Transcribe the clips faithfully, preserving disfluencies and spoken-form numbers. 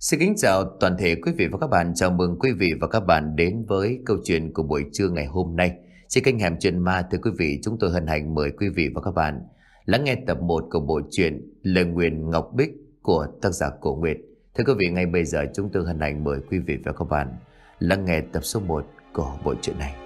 Xin kính chào toàn thể quý vị và các bạn. Chào mừng quý vị và các bạn đến với câu chuyện của buổi trưa ngày hôm nay. Trên kênh Hẻm Chuyện Ma, thưa quý vị, chúng tôi hân hạnh mời quý vị và các bạn lắng nghe tập một của bộ truyện Lời Nguyền Ngọc Bích của tác giả Cổ Nguyệt. Thưa quý vị, ngay bây giờ chúng tôi hân hạnh mời quý vị và các bạn lắng nghe tập số một của bộ truyện này.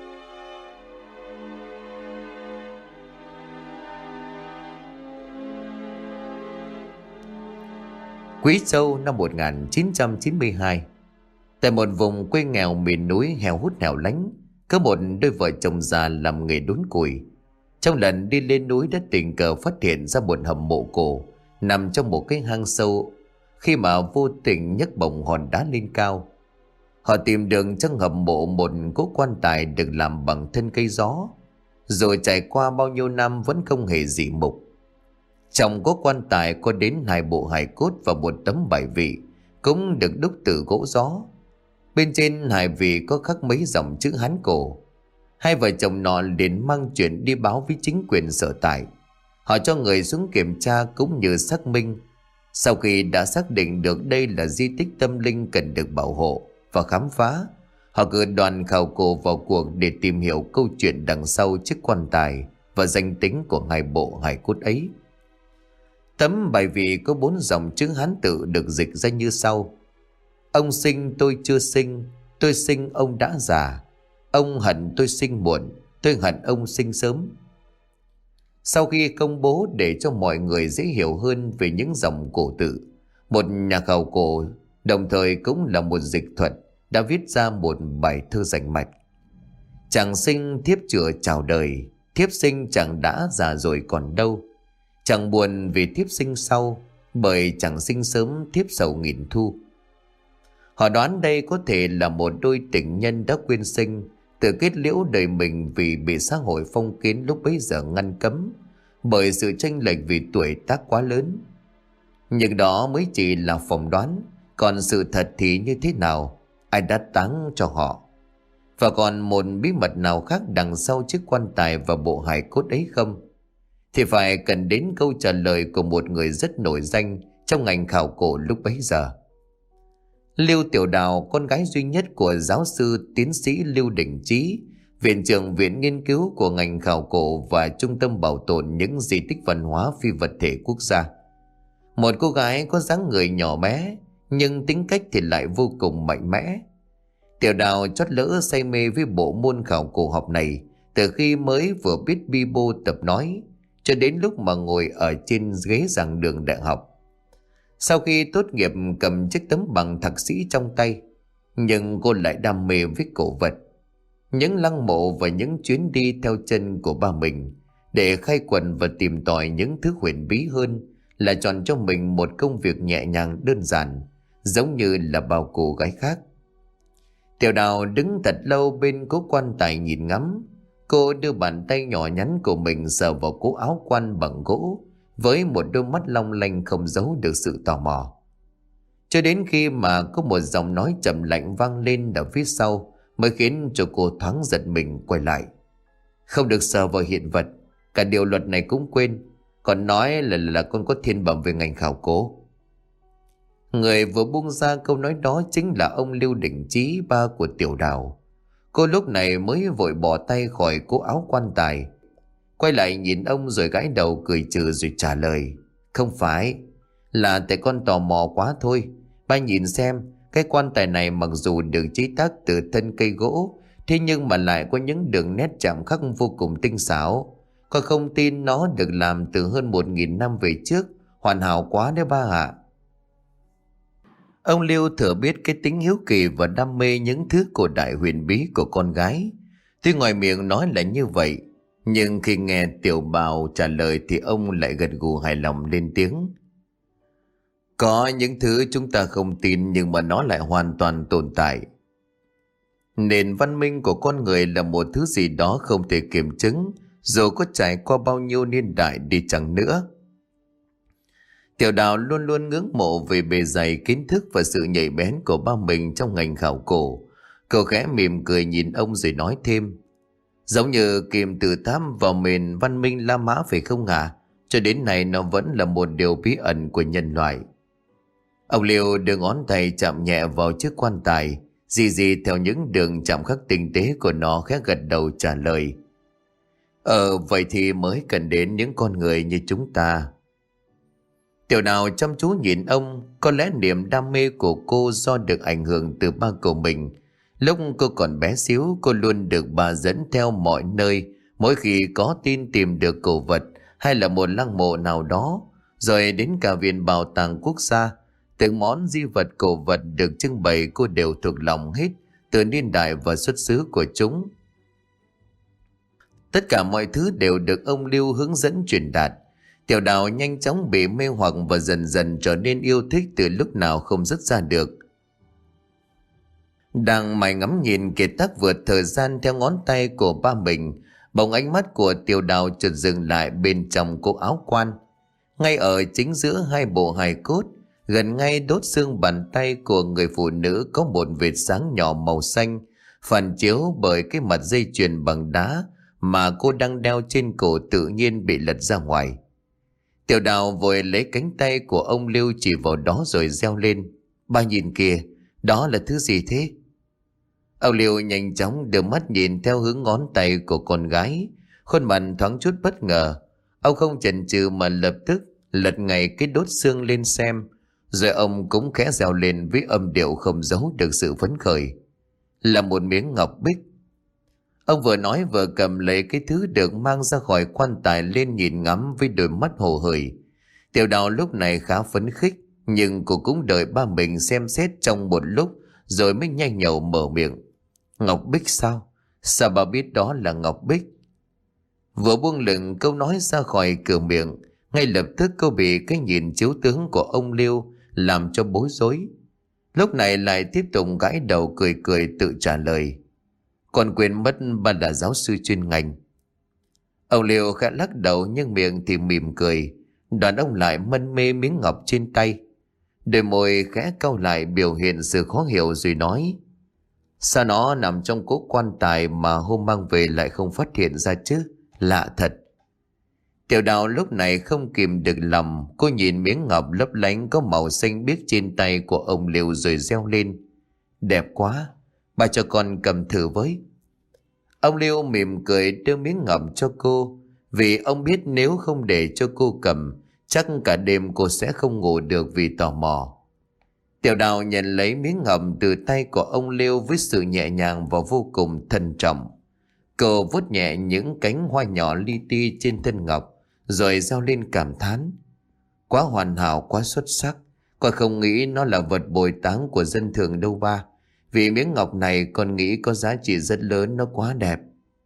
Quý Châu năm một nghìn chín trăm chín mươi hai. Tại một vùng quê nghèo miền núi heo hút hẻo lánh, có một đôi vợ chồng già làm nghề đốn củi. Trong lần đi lên núi đã tình cờ phát hiện ra một hầm mộ cổ nằm trong một cái hang sâu. Khi mà vô tình nhấc bổng hòn đá lên cao, họ tìm được trong hầm mộ một cỗ quan tài được làm bằng thân cây gió, rồi trải qua bao nhiêu năm vẫn không hề dị mục. Trong cỗ quan tài có đến hai bộ hài cốt và một tấm bài vị cũng được đúc từ gỗ gió. Bên trên hài vị có khắc mấy dòng chữ Hán cổ. Hai vợ chồng nọ liền mang chuyện đi báo với chính quyền sở tại. Họ cho người xuống kiểm tra cũng như xác minh. Sau khi đã xác định được đây là di tích tâm linh cần được bảo hộ và khám phá, họ cử đoàn khảo cổ vào cuộc để tìm hiểu câu chuyện đằng sau chiếc quan tài và danh tính của hai bộ hài cốt ấy. Tấm bài vị có bốn dòng chữ Hán tự được dịch ra như sau: ông sinh tôi chưa sinh, tôi sinh ông đã già. Ông hận tôi sinh muộn, tôi hận ông sinh sớm. Sau khi công bố để cho mọi người dễ hiểu hơn về những dòng cổ tự, một nhà khảo cổ đồng thời cũng là một dịch thuật đã viết ra một bài thơ rành mạch: chàng sinh thiếp chữa chào đời, thiếp sinh chàng đã già rồi còn đâu. Chẳng buồn vì thiếp sinh sau, bởi chẳng sinh sớm thiếp sầu nghìn thu. Họ đoán đây có thể là một đôi tình nhân đã quyên sinh, tự kết liễu đời mình vì bị xã hội phong kiến lúc bấy giờ ngăn cấm, bởi sự chênh lệch vì tuổi tác quá lớn. Nhưng đó mới chỉ là phỏng đoán, còn sự thật thì như thế nào, ai đã táng cho họ? Và còn một bí mật nào khác đằng sau chiếc quan tài và bộ hài cốt ấy không? Thì phải cần đến câu trả lời của một người rất nổi danh trong ngành khảo cổ lúc bấy giờ. Lưu Tiểu Đào, con gái duy nhất của giáo sư tiến sĩ Lưu Đình Chí, viện trưởng viện nghiên cứu của ngành khảo cổ và trung tâm bảo tồn những di tích văn hóa phi vật thể quốc gia. Một cô gái có dáng người nhỏ bé, nhưng tính cách thì lại vô cùng mạnh mẽ. Tiểu Đào chót lỡ say mê với bộ môn khảo cổ học này từ khi mới vừa biết bi bô tập nói, cho đến lúc mà ngồi ở trên ghế giảng đường đại học. Sau khi tốt nghiệp cầm chiếc tấm bằng thạc sĩ trong tay, nhưng cô lại đam mê với cổ vật, những lăng mộ và những chuyến đi theo chân của ba mình để khai quật và tìm tòi những thứ huyền bí hơn là chọn cho mình một công việc nhẹ nhàng đơn giản, giống như là bao cô gái khác. Tiểu Đào đứng thật lâu bên cố quan tài nhìn ngắm. Cô đưa bàn tay nhỏ nhắn của mình sờ vào cố áo quan bằng gỗ với một đôi mắt long lanh không giấu được sự tò mò. Cho đến khi mà có một giọng nói trầm lạnh vang lên ở phía sau mới khiến cho cô thoáng giật mình quay lại. Không được sờ vào hiện vật, cả điều luật này cũng quên, còn nói là là con có thiên bẩm về ngành khảo cổ. Người vừa buông ra câu nói đó chính là ông Lưu Đình Chí, ba của Tiểu Đào. Cô lúc này mới vội bỏ tay khỏi cố áo quan tài, quay lại nhìn ông rồi gãi đầu cười trừ rồi trả lời: không phải, là tại con tò mò quá thôi. Ba nhìn xem, cái quan tài này mặc dù được chế tác từ thân cây gỗ, thế nhưng mà lại có những đường nét chạm khắc vô cùng tinh xảo. Con không tin nó được làm từ hơn một nghìn năm về trước, hoàn hảo quá đấy ba ạ. Ông Lưu thừa biết cái tính hiếu kỳ và đam mê những thứ cổ đại huyền bí của con gái. Tuy ngoài miệng nói là như vậy, nhưng khi nghe Tiểu Bào trả lời thì ông lại gật gù hài lòng lên tiếng: có những thứ chúng ta không tin nhưng mà nó lại hoàn toàn tồn tại. Nền văn minh của con người là một thứ gì đó không thể kiểm chứng, dù có trải qua bao nhiêu niên đại đi chăng nữa. Tiểu Đào luôn luôn ngưỡng mộ về bề dày kiến thức và sự nhạy bén của ba mình trong ngành khảo cổ. Cậu khẽ mỉm cười nhìn ông rồi nói thêm: giống như kim tự tháp vào miền văn minh La Mã phải không hả? Cho đến nay nó vẫn là một điều bí ẩn của nhân loại. Ông Liêu đưa ngón tay chạm nhẹ vào chiếc quan tài, dì dì theo những đường chạm khắc tinh tế của nó, khẽ gật đầu trả lời. Ờ vậy thì mới cần đến những con người như chúng ta. Tiểu Đào chăm chú nhìn ông. Có lẽ niềm đam mê của cô do được ảnh hưởng từ ba của mình. Lúc cô còn bé xíu, cô luôn được bà dẫn theo mọi nơi. Mỗi khi có tin tìm được cổ vật hay là một lăng mộ nào đó, rồi đến cả viện bảo tàng quốc gia, từng món di vật cổ vật được trưng bày cô đều thuộc lòng hết, từ niên đại và xuất xứ của chúng. Tất cả mọi thứ đều được ông Lưu hướng dẫn truyền đạt. Tiểu Đào nhanh chóng bị mê hoặc và dần dần trở nên yêu thích từ lúc nào không dứt ra được. Đang mải ngắm nhìn kiệt tác vượt thời gian theo ngón tay của ba mình, bỗng ánh mắt của Tiểu Đào chợt dừng lại bên trong cúc áo quan. Ngay ở chính giữa hai bộ hài cốt, gần ngay đốt xương bàn tay của người phụ nữ, có một vệt sáng nhỏ màu xanh, phản chiếu bởi cái mặt dây chuyền bằng đá mà cô đang đeo trên cổ tự nhiên bị lật ra ngoài. Tiểu Đào vội lấy cánh tay của ông Lưu chỉ vào đó rồi reo lên. Ba nhìn kìa, đó là thứ gì thế? Ông Lưu nhanh chóng đưa mắt nhìn theo hướng ngón tay của con gái, khuôn mặt thoáng chút bất ngờ. Ông không chần chừ mà lập tức lật ngay cái đốt xương lên xem, rồi ông cũng khẽ reo lên với âm điệu không giấu được sự phấn khởi. Là một miếng ngọc bích. Ông vừa nói vừa cầm lấy cái thứ được mang ra khỏi quan tài lên nhìn ngắm với đôi mắt hồ hởi. Tiểu Đào lúc này khá phấn khích, nhưng cô cũng đợi ba mình xem xét trong một lúc rồi mới nhanh nhậu mở miệng. Ngọc bích sao? Sao bà biết đó là ngọc bích? Vừa buông lửng câu nói ra khỏi cửa miệng, ngay lập tức cô bị cái nhìn chiếu tướng của ông Liêu làm cho bối rối. Lúc này lại tiếp tục gãi đầu cười cười tự trả lời. Còn quên mất bà là giáo sư chuyên ngành. Ông Liêu khẽ lắc đầu nhưng miệng thì mỉm cười. Đoàn ông lại mân mê miếng ngọc trên tay. Đôi môi khẽ cau lại biểu hiện sự khó hiểu rồi nói. Sao nó nằm trong cố quan tài mà hôm mang về lại không phát hiện ra chứ? Lạ thật. Tiểu Đào lúc này không kìm được lòng. Cô nhìn miếng ngọc lấp lánh có màu xanh biếc trên tay của ông Liêu rồi reo lên. Đẹp quá, bà cho con cầm thử với. Ông Liêu mỉm cười đưa miếng ngọc cho cô, vì ông biết nếu không để cho cô cầm, chắc cả đêm cô sẽ không ngủ được vì tò mò. Tiểu Đào nhận lấy miếng ngọc từ tay của ông Liêu với sự nhẹ nhàng và vô cùng thận trọng. Cô vuốt nhẹ những cánh hoa nhỏ li ti trên thân ngọc, rồi reo lên cảm thán. Quá hoàn hảo, quá xuất sắc. Con không nghĩ nó là vật bồi táng của dân thường đâu ba. Vì miếng ngọc này con nghĩ có giá trị rất lớn, nó quá đẹp.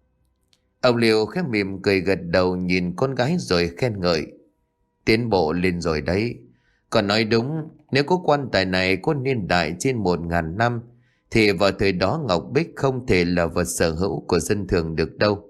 Ông Liêu khẽ mỉm cười gật đầu nhìn con gái rồi khen ngợi. Tiến bộ lên rồi đấy. Còn nói đúng, nếu có quan tài này có niên đại trên một ngàn năm, thì vào thời đó ngọc bích không thể là vật sở hữu của dân thường được đâu.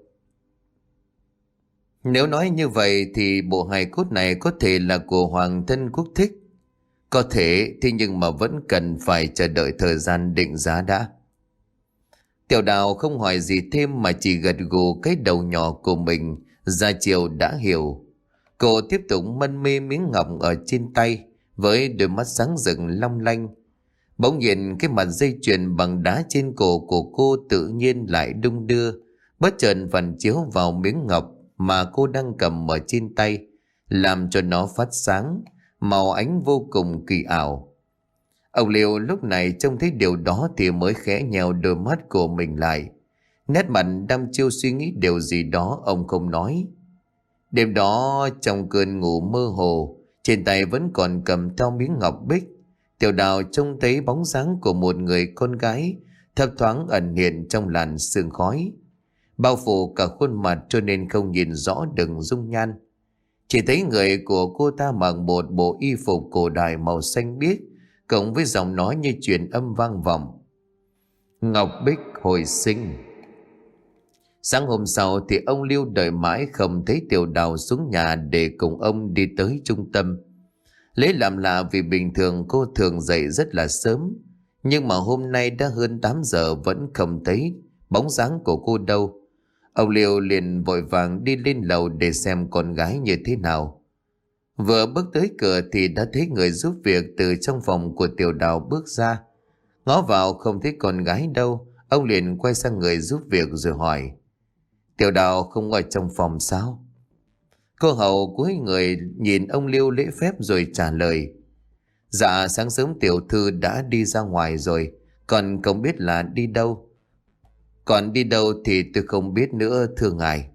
Nếu nói như vậy thì bộ hài cốt này có thể là của Hoàng thân Quốc Thích. Có thể, thế nhưng mà vẫn cần phải chờ đợi thời gian định giá đã. Tiểu Đào không hỏi gì thêm mà chỉ gật gù cái đầu nhỏ của mình, ra chiều đã hiểu. Cô tiếp tục mân mê miếng ngọc ở trên tay với đôi mắt sáng rực long lanh. Bỗng nhiên cái mặt dây chuyền bằng đá trên cổ của cô tự nhiên lại đung đưa, bất chợt phản chiếu vào miếng ngọc mà cô đang cầm ở trên tay, làm cho nó phát sáng, màu ánh vô cùng kỳ ảo. Ông Liêu lúc này trông thấy điều đó thì mới khẽ nheo đôi mắt của mình lại. Nét mặt đăm chiêu suy nghĩ điều gì đó, ông không nói. Đêm đó trong cơn ngủ mơ hồ, trên tay vẫn còn cầm theo miếng ngọc bích. Tiểu Đào trông thấy bóng dáng của một người con gái thấp thoáng ẩn hiện trong làn sương khói, bao phủ cả khuôn mặt cho nên không nhìn rõ được dung nhan. Chỉ thấy người của cô ta mặc một bộ y phục cổ đại màu xanh biếc, cộng với giọng nói như truyền âm vang vọng. Ngọc bích hồi sinh. Sáng hôm sau thì ông Liêu đợi mãi không thấy Tiểu Đào xuống nhà để cùng ông đi tới trung tâm. Lấy làm lạ vì bình thường cô thường dậy rất là sớm, nhưng mà hôm nay đã hơn tám giờ vẫn không thấy bóng dáng của cô đâu. Ông Liêu liền vội vàng đi lên lầu để xem con gái như thế nào. Vừa bước tới cửa thì đã thấy người giúp việc từ trong phòng của Tiểu Đào bước ra. Ngó vào không thấy con gái đâu, ông liền quay sang người giúp việc rồi hỏi: Tiểu Đào không ở trong phòng sao? Cô hầu cúi người nhìn ông Liêu lễ phép rồi trả lời: Dạ sáng sớm tiểu thư đã đi ra ngoài rồi, còn không biết là đi đâu. Còn đi đâu thì tôi không biết nữa thưa ngài.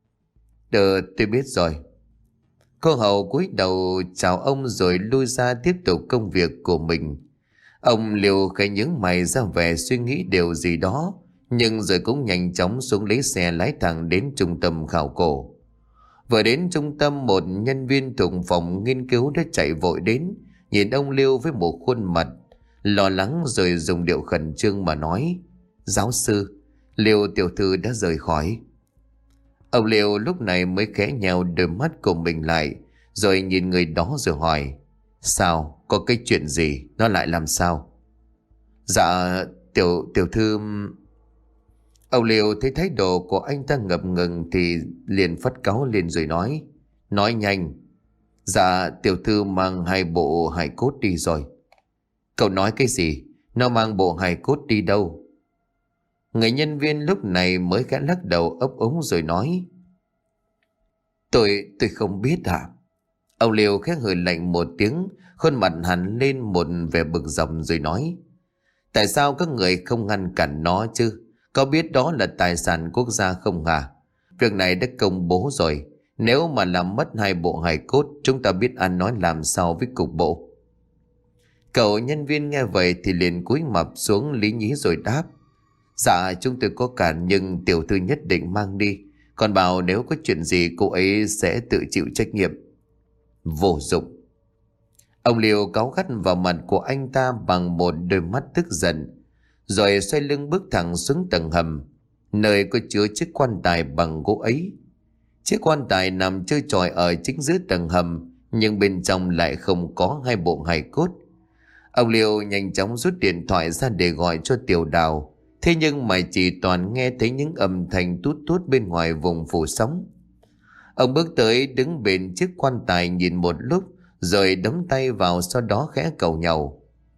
Ờ tôi biết rồi. Cô hầu cúi đầu chào ông rồi lui ra tiếp tục công việc của mình. Ông Liêu khẽ nhướng mày ra vẻ suy nghĩ điều gì đó, nhưng rồi cũng nhanh chóng xuống lấy xe lái thẳng đến trung tâm khảo cổ. Vừa đến trung tâm, một nhân viên thuộc phòng nghiên cứu đã chạy vội đến, nhìn ông Liêu với một khuôn mặt lo lắng rồi dùng điệu khẩn trương mà nói: Giáo sư, Liêu tiểu thư đã rời khỏi. Ông Liêu lúc này mới khẽ nheo đôi mắt của mình lại, rồi nhìn người đó rồi hỏi: Sao? Có cái chuyện gì? Nó lại làm sao? Dạ tiểu tiểu thư... Ông Liêu thấy thái độ của anh ta ngập ngừng thì liền phất cáu lên rồi nói: Nói nhanh. Dạ tiểu thư mang hai bộ hài cốt đi rồi. Cậu nói cái gì? Nó mang bộ hài cốt đi đâu? Người nhân viên lúc này mới khẽ lắc đầu ấp úng rồi nói: Tôi, tôi không biết ạ. À? Ông Liêu khẽ hừ lạnh một tiếng, khuôn mặt hằn lên một vẻ bực dọc rồi nói: Tại sao các người không ngăn cản nó chứ? Có biết đó là tài sản quốc gia không hả? Việc này đã công bố rồi. Nếu mà làm mất hai bộ hài cốt, chúng ta biết ăn nói làm sao với cục bộ. Cậu nhân viên nghe vậy thì liền cúi mặt xuống lý nhí rồi đáp: Dạ chúng tôi có cản, nhưng tiểu thư nhất định mang đi. Còn bảo nếu có chuyện gì cô ấy sẽ tự chịu trách nhiệm. Vô dụng. Ông Liêu cáu gắt vào mặt của anh ta bằng một đôi mắt tức giận, rồi xoay lưng bước thẳng xuống tầng hầm, nơi có chứa chiếc quan tài bằng gỗ ấy. Chiếc quan tài nằm trơ trọi ở chính giữa tầng hầm, nhưng bên trong lại không có hai bộ hài cốt. Ông Liêu nhanh chóng rút điện thoại ra để gọi cho Tiểu Đào, thế nhưng mà chỉ toàn nghe thấy những âm thanh tút tút bên ngoài vùng phủ sóng. Ông bước tới đứng bên chiếc quan tài nhìn một lúc, rồi đấm tay vào, sau đó khẽ cầu nhau: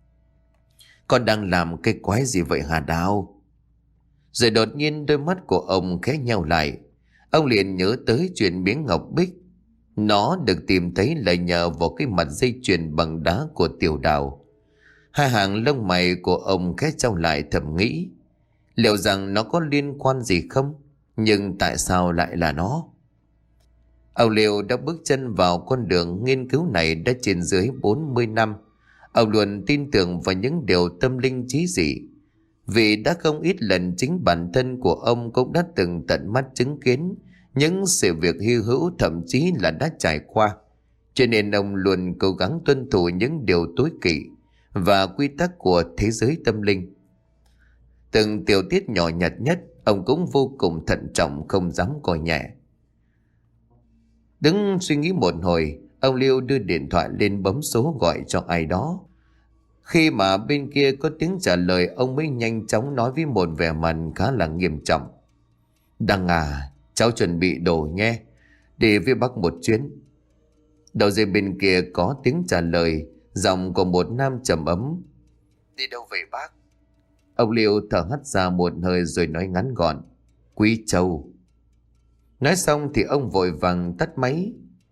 Con đang làm cái quái gì vậy hả Đào? Rồi đột nhiên đôi mắt của ông khẽ nheo lại. Ông liền nhớ tới chuyện miếng ngọc bích. Nó được tìm thấy là nhờ vào cái mặt dây chuyền bằng đá của Tiểu Đào. Hai hàng lông mày của ông khẽ trao lại, thầm nghĩ: liệu rằng nó có liên quan gì không? Nhưng tại sao lại là nó? Ông Liêu đã bước chân vào con đường nghiên cứu này đã trên dưới bốn mươi năm. Ông luôn tin tưởng vào những điều tâm linh trí dị, vì đã không ít lần chính bản thân của ông cũng đã từng tận mắt chứng kiến những sự việc hy hữu, thậm chí là đã trải qua. Cho nên ông luôn cố gắng tuân thủ những điều tối kỵ và quy tắc của thế giới tâm linh. Từng tiểu tiết nhỏ nhặt nhất ông cũng vô cùng thận trọng, không dám coi nhẹ. Đứng suy nghĩ một hồi, ông Liêu đưa điện thoại lên bấm số gọi cho ai đó. Khi mà bên kia có tiếng trả lời, ông mới nhanh chóng nói với một vẻ mặt khá là nghiêm trọng: Đăng à, cháu chuẩn bị đồ nhé, đi với bác một chuyến. Đầu dây bên kia có tiếng trả lời, giọng của một nam trầm ấm: Đi đâu vậy bác? Ông Liêu thở hắt ra một hơi rồi nói ngắn gọn: Quý Châu. Nói xong thì ông vội vàng tắt máy,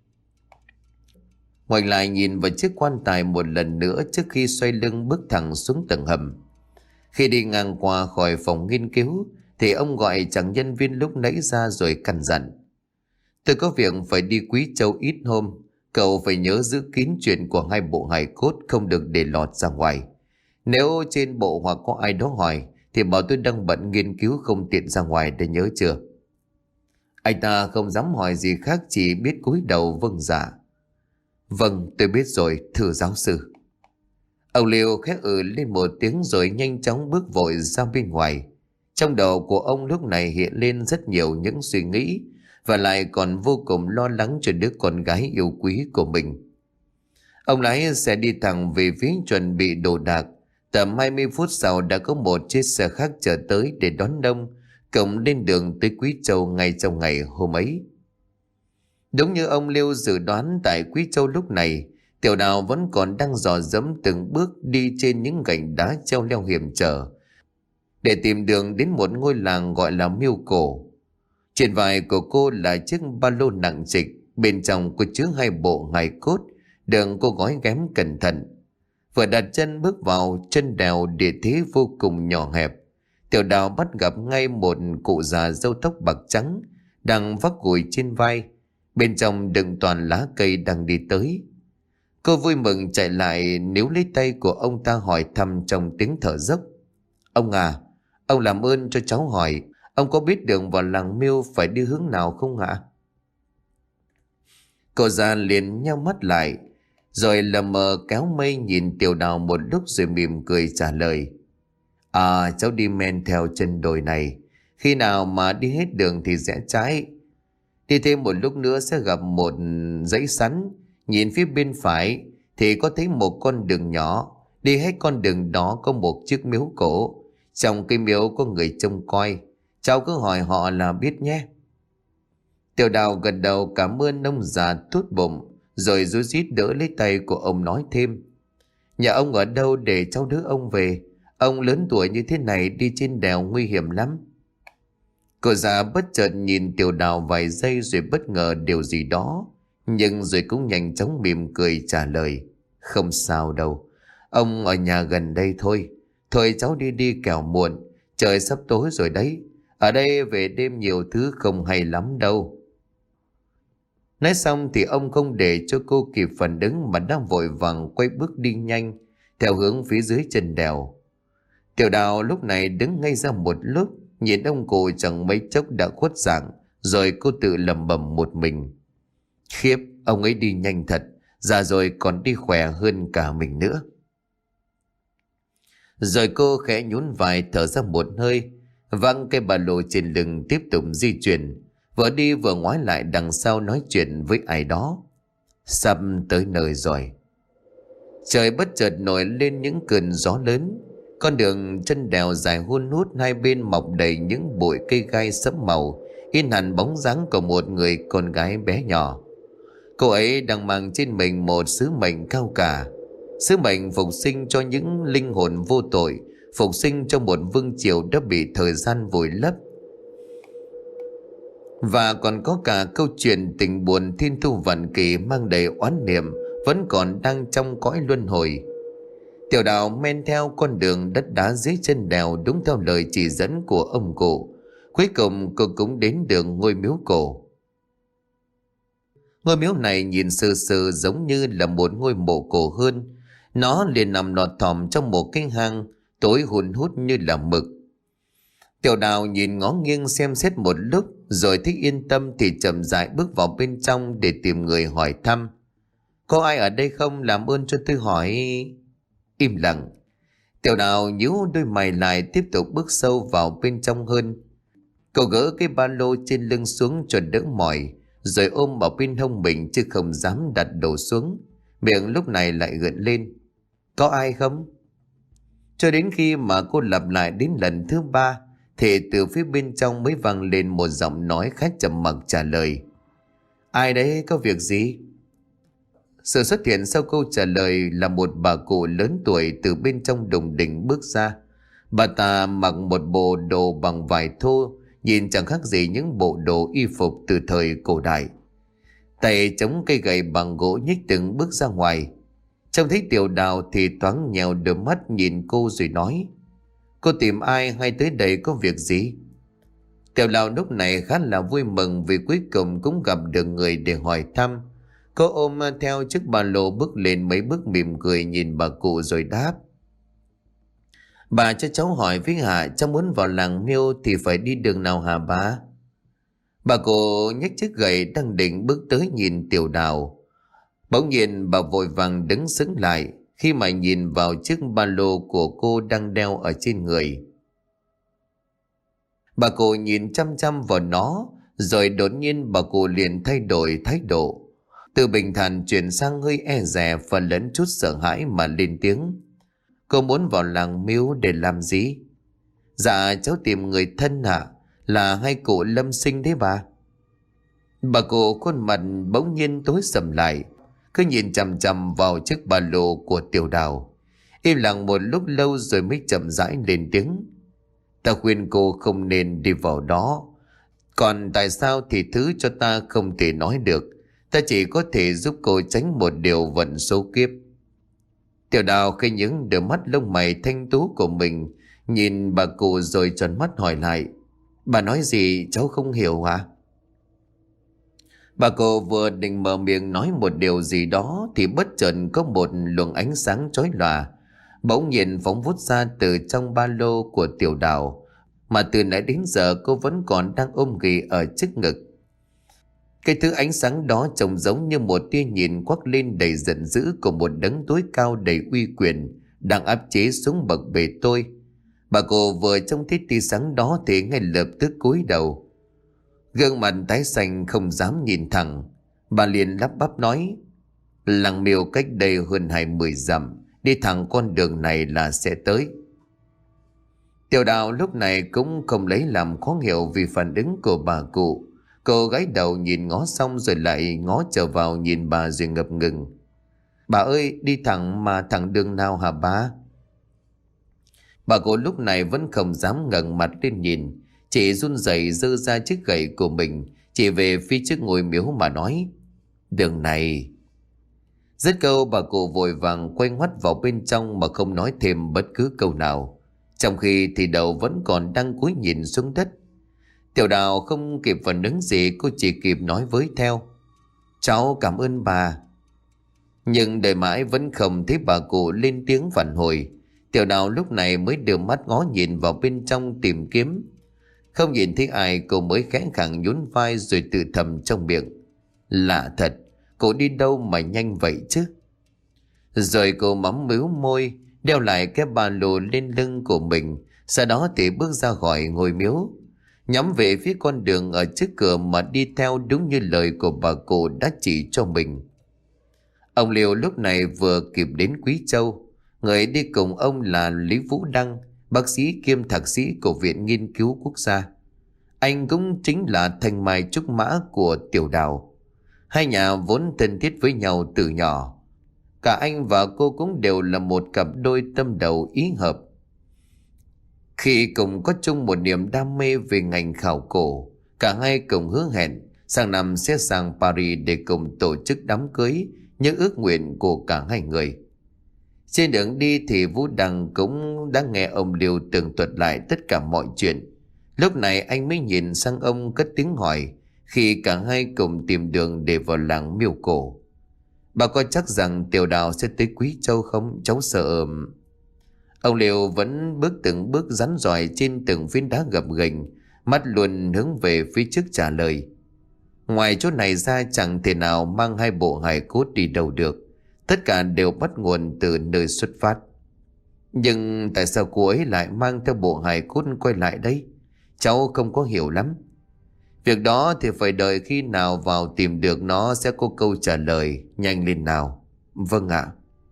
ngoảnh lại nhìn vào chiếc quan tài một lần nữa trước khi xoay lưng bước thẳng xuống tầng hầm. Khi đi ngang qua khỏi phòng nghiên cứu thì ông gọi chàng nhân viên lúc nãy ra rồi căn dặn: Tôi có việc phải đi Quý Châu ít hôm, cậu phải nhớ giữ kín chuyện của hai bộ hài cốt, không được để lọt ra ngoài. Nếu trên bộ hoặc có ai đó hỏi thì bảo tôi đang bận nghiên cứu, không tiện ra ngoài, để nhớ chưa? Anh ta không dám hỏi gì khác, chỉ biết cúi đầu vâng dạ. Vâng, tôi biết rồi, thưa giáo sư. Ông Liêu khẽ ừ lên một tiếng rồi nhanh chóng bước vội ra bên ngoài. Trong đầu của ông lúc này hiện lên rất nhiều những suy nghĩ, và lại còn vô cùng lo lắng cho đứa con gái yêu quý của mình. Ông lái xe đi thẳng về phía chuẩn bị đồ đạc. Tầm hai mươi phút sau đã có một chiếc xe khác chờ tới để đón ông, cộng lên đường tới Quý Châu ngay trong ngày hôm ấy. Đúng như ông Liêu dự đoán, tại Quý Châu lúc này Tiểu Đào vẫn còn đang dò dẫm từng bước đi trên những gành đá treo leo hiểm trở để tìm đường đến một ngôi làng gọi là Miêu Cổ. Trên vai của cô là chiếc ba lô nặng trịch, bên trong có chứa hai bộ hài cốt được cô gói ghém cẩn thận. Vừa đặt chân bước vào chân đèo, địa thế vô cùng nhỏ hẹp. Tiểu Đào bắt gặp ngay một cụ già râu tóc bạc trắng đang vác gùi trên vai, bên trong đựng toàn lá cây đang đi tới. Cô vui mừng chạy lại níu lấy tay của ông ta hỏi thăm trong tiếng thở dốc: "Ông à, ông làm ơn cho cháu hỏi, ông có biết đường vào làng Miêu phải đi hướng nào không ạ?" Cô già liền nheo mắt lại, rồi lờ mờ kéo mây nhìn Tiểu Đào một lúc rồi mỉm cười trả lời: "À, cháu đi men theo chân đồi này, khi nào mà đi hết đường thì rẽ trái. Đi thêm một lúc nữa sẽ gặp một dãy sắn, nhìn phía bên phải thì có thấy một con đường nhỏ. Đi hết con đường đó có một chiếc miếu cổ, trong cái miếu có người trông coi, cháu cứ hỏi họ là biết nhé." Tiểu Đào gật đầu cảm ơn ông già tốt bụng, rồi rối rít đỡ lấy tay của ông nói thêm: "Nhà ông ở đâu để cháu đỡ ông về? Ông lớn tuổi như thế này đi trên đèo nguy hiểm lắm." Cô già bất chợt nhìn Tiểu Đào vài giây rồi bất ngờ điều gì đó, nhưng rồi cũng nhanh chóng mỉm cười trả lời: "Không sao đâu, ông ở nhà gần đây thôi. Thôi cháu đi đi kẻo muộn, trời sắp tối rồi đấy. Ở đây về đêm nhiều thứ không hay lắm đâu." Nói xong thì ông không để cho cô kịp phản ứng mà đang vội vàng quay bước đi nhanh theo hướng phía dưới chân đèo. Tiểu Đào lúc này đứng ngây ra một lúc, nhìn ông cụ chẳng mấy chốc đã khuất dạng, rồi cô tự lẩm bẩm một mình: "Khiếp, ông ấy đi nhanh thật, già rồi còn đi khỏe hơn cả mình nữa." Rồi cô khẽ nhún vai thở ra một hơi, văng cây ba lô trên lưng tiếp tục di chuyển, vừa đi vừa ngoái lại đằng sau nói chuyện với ai đó. Sắp tới nơi rồi. Trời bất chợt nổi lên những cơn gió lớn. Con đường chân đèo dài hun hút, hai bên mọc đầy những bụi cây gai sẫm màu, in hẳn bóng dáng của một người con gái bé nhỏ. Cô ấy đang mang trên mình một sứ mệnh cao cả, sứ mệnh phục sinh cho những linh hồn vô tội, phục sinh cho một vương triều đã bị thời gian vùi lấp. Và còn có cả câu chuyện tình buồn thiên thu vạn kỳ mang đầy oán niệm vẫn còn đang trong cõi luân hồi. Tiểu Đào men theo con đường đất đá dưới chân đèo đúng theo lời chỉ dẫn của ông cụ. Cuối cùng cô cũng đến được ngôi miếu cổ. Ngôi miếu này nhìn sơ sơ giống như là một ngôi mộ cổ hơn. Nó liền nằm lọt thỏm trong một cái hang tối hun hút như là mực. Tiểu Đào nhìn ngó nghiêng xem xét một lúc, rồi thích yên tâm thì chậm rãi bước vào bên trong để tìm người hỏi thăm. "Có ai ở đây không? Làm ơn cho tôi hỏi." Im lặng. Tiểu Đào nhíu đôi mày lại, tiếp tục bước sâu vào bên trong hơn. Cậu gỡ cái ba lô trên lưng xuống cho đỡ mỏi, rồi ôm vào bên hông mình chứ không dám đặt đồ xuống. Miệng lúc này lại gượng lên: "Có ai không?" Cho đến khi mà cô lặp lại đến lần thứ ba thì từ phía bên trong mới vang lên một giọng nói khá trầm mặc trả lời: "Ai đấy, có việc gì?" Sự xuất hiện sau câu trả lời là một bà cụ lớn tuổi từ bên trong đùng đình bước ra. Bà ta mặc một bộ đồ bằng vải thô, nhìn chẳng khác gì những bộ đồ y phục từ thời cổ đại. Tay chống cây gậy bằng gỗ nhích từng bước ra ngoài. Trông thấy Tiểu Đào thì thoáng nhèo đôi mắt nhìn cô rồi nói: "Cô tìm ai hay tới đây có việc gì?" Tiểu Đào lúc này khá là vui mừng vì cuối cùng cũng gặp được người để hỏi thăm. Cô ôm theo chiếc ba lô bước lên mấy bước mỉm cười nhìn bà cụ rồi đáp: "Bà cho cháu hỏi với hả, cháu muốn vào làng Miêu thì phải đi đường nào hả bà?" Bà cụ nhấc chiếc gậy đang định bước tới nhìn Tiểu Đào. Bỗng nhiên bà vội vàng đứng sững lại khi mà nhìn vào chiếc ba lô của cô đang đeo ở trên người. Bà cụ nhìn chăm chăm vào nó, rồi đột nhiên bà cụ liền thay đổi thái độ, từ bình thản chuyển sang hơi e dè và lẫn chút sợ hãi mà lên tiếng: "Cô muốn vào làng Miêu để làm gì?" "Dạ cháu tìm người thân ạ, là hai cụ Lâm Sinh đấy bà." Bà cụ khuôn mặt bỗng nhiên tối sầm lại, cứ nhìn chằm chằm vào chiếc ba lô của Tiểu Đào. Im lặng một lúc lâu rồi mới chậm rãi lên tiếng. Ta khuyên cô không nên đi vào đó. Còn tại sao thì thứ cho ta không thể nói được. Ta chỉ có thể giúp cô tránh một điều vận số kiếp. Tiểu Đào khi những đôi mắt lông mày thanh tú của mình nhìn bà cụ rồi tròn mắt hỏi lại. Bà nói gì cháu không hiểu hả? Bà cụ vừa định mở miệng nói một điều gì đó thì bất chợt có một luồng ánh sáng chói lòa bỗng nhiên phóng vút ra từ trong ba lô của Tiểu Đào, mà từ nãy đến giờ cô vẫn còn đang ôm ghì ở trước ngực. Cái thứ ánh sáng đó trông giống như một tia nhìn quắc lên đầy giận dữ của một đấng tối cao đầy uy quyền đang áp chế xuống bậc bề tôi. Bà cô vừa trông thấy tia sáng đó thì ngay lập tức cúi đầu, gương mặt tái xanh không dám nhìn thẳng. Bà liền lắp bắp nói: Làng Miêu cách đây hơn hai mươi dặm, đi thẳng con đường này là sẽ tới. Tiểu Đào lúc này cũng không lấy làm khó hiểu vì phản ứng của bà cụ. Cô gái đầu nhìn ngó xong rồi lại ngó trở vào nhìn bà rồi ngập ngừng. Bà ơi, đi thẳng mà thẳng đường nào hả bà? Bà cụ lúc này vẫn không dám ngẩng mặt lên nhìn, chỉ run rẩy giơ ra chiếc gậy của mình chỉ về phía trước ngôi miếu mà nói: Đường này. Dứt câu bà cụ vội vàng quay ngoắt vào bên trong mà không nói thêm bất cứ câu nào, trong khi thì đầu vẫn còn đang cúi nhìn xuống đất. Tiểu Đào không kịp phản ứng gì, cô chỉ kịp nói với theo: Cháu cảm ơn bà. Nhưng đợi mãi vẫn không thấy bà cụ lên tiếng phản hồi. Tiểu Đào lúc này mới đưa mắt ngó nhìn vào bên trong tìm kiếm. Không nhìn thấy ai, cô mới khẽ khàng nhún vai rồi tự thầm trong miệng: Lạ thật, cô đi đâu mà nhanh vậy chứ? Rồi cô mắm mếu môi, đeo lại cái ba lô lên lưng của mình, sau đó thì bước ra khỏi ngôi miếu, nhắm về phía con đường ở trước cửa mà đi theo đúng như lời của bà cụ đã chỉ cho mình. Ông Liêu lúc này vừa kịp đến Quý Châu. Người đi cùng ông là Lý Vũ Đăng, bác sĩ kiêm thạc sĩ của Viện Nghiên cứu Quốc gia. Anh cũng chính là thanh mai trúc mã của Tiểu Đào. Hai nhà vốn thân thiết với nhau từ nhỏ. Cả anh và cô cũng đều là một cặp đôi tâm đầu ý hợp. Khi cùng có chung một niềm đam mê về ngành khảo cổ, cả hai cùng hứa hẹn sang năm sẽ sang Paris để cùng tổ chức đám cưới như ước nguyện của cả hai người. Trên đường đi thì Vũ Đăng cũng đã nghe ông Liêu tường thuật lại tất cả mọi chuyện. Lúc này anh mới nhìn sang ông cất tiếng hỏi khi cả hai cùng tìm đường để vào làng Miêu Cổ: Bà có chắc rằng Tiểu Đào sẽ tới Quý Châu không? Cháu sợ... Ông Liêu vẫn bước từng bước rắn rỏi trên từng phiến đá gập ghềnh, mắt luôn hướng về phía trước trả lời: Ngoài chỗ này ra chẳng thể nào mang hai bộ hài cốt đi đâu được. Tất cả đều bắt nguồn từ nơi xuất phát. Nhưng tại sao cô ấy lại mang theo bộ hài cốt quay lại đây? Cháu không có hiểu lắm. Việc đó thì phải đợi khi nào vào tìm được nó sẽ có câu trả lời. Nhanh lên nào. Vâng ạ.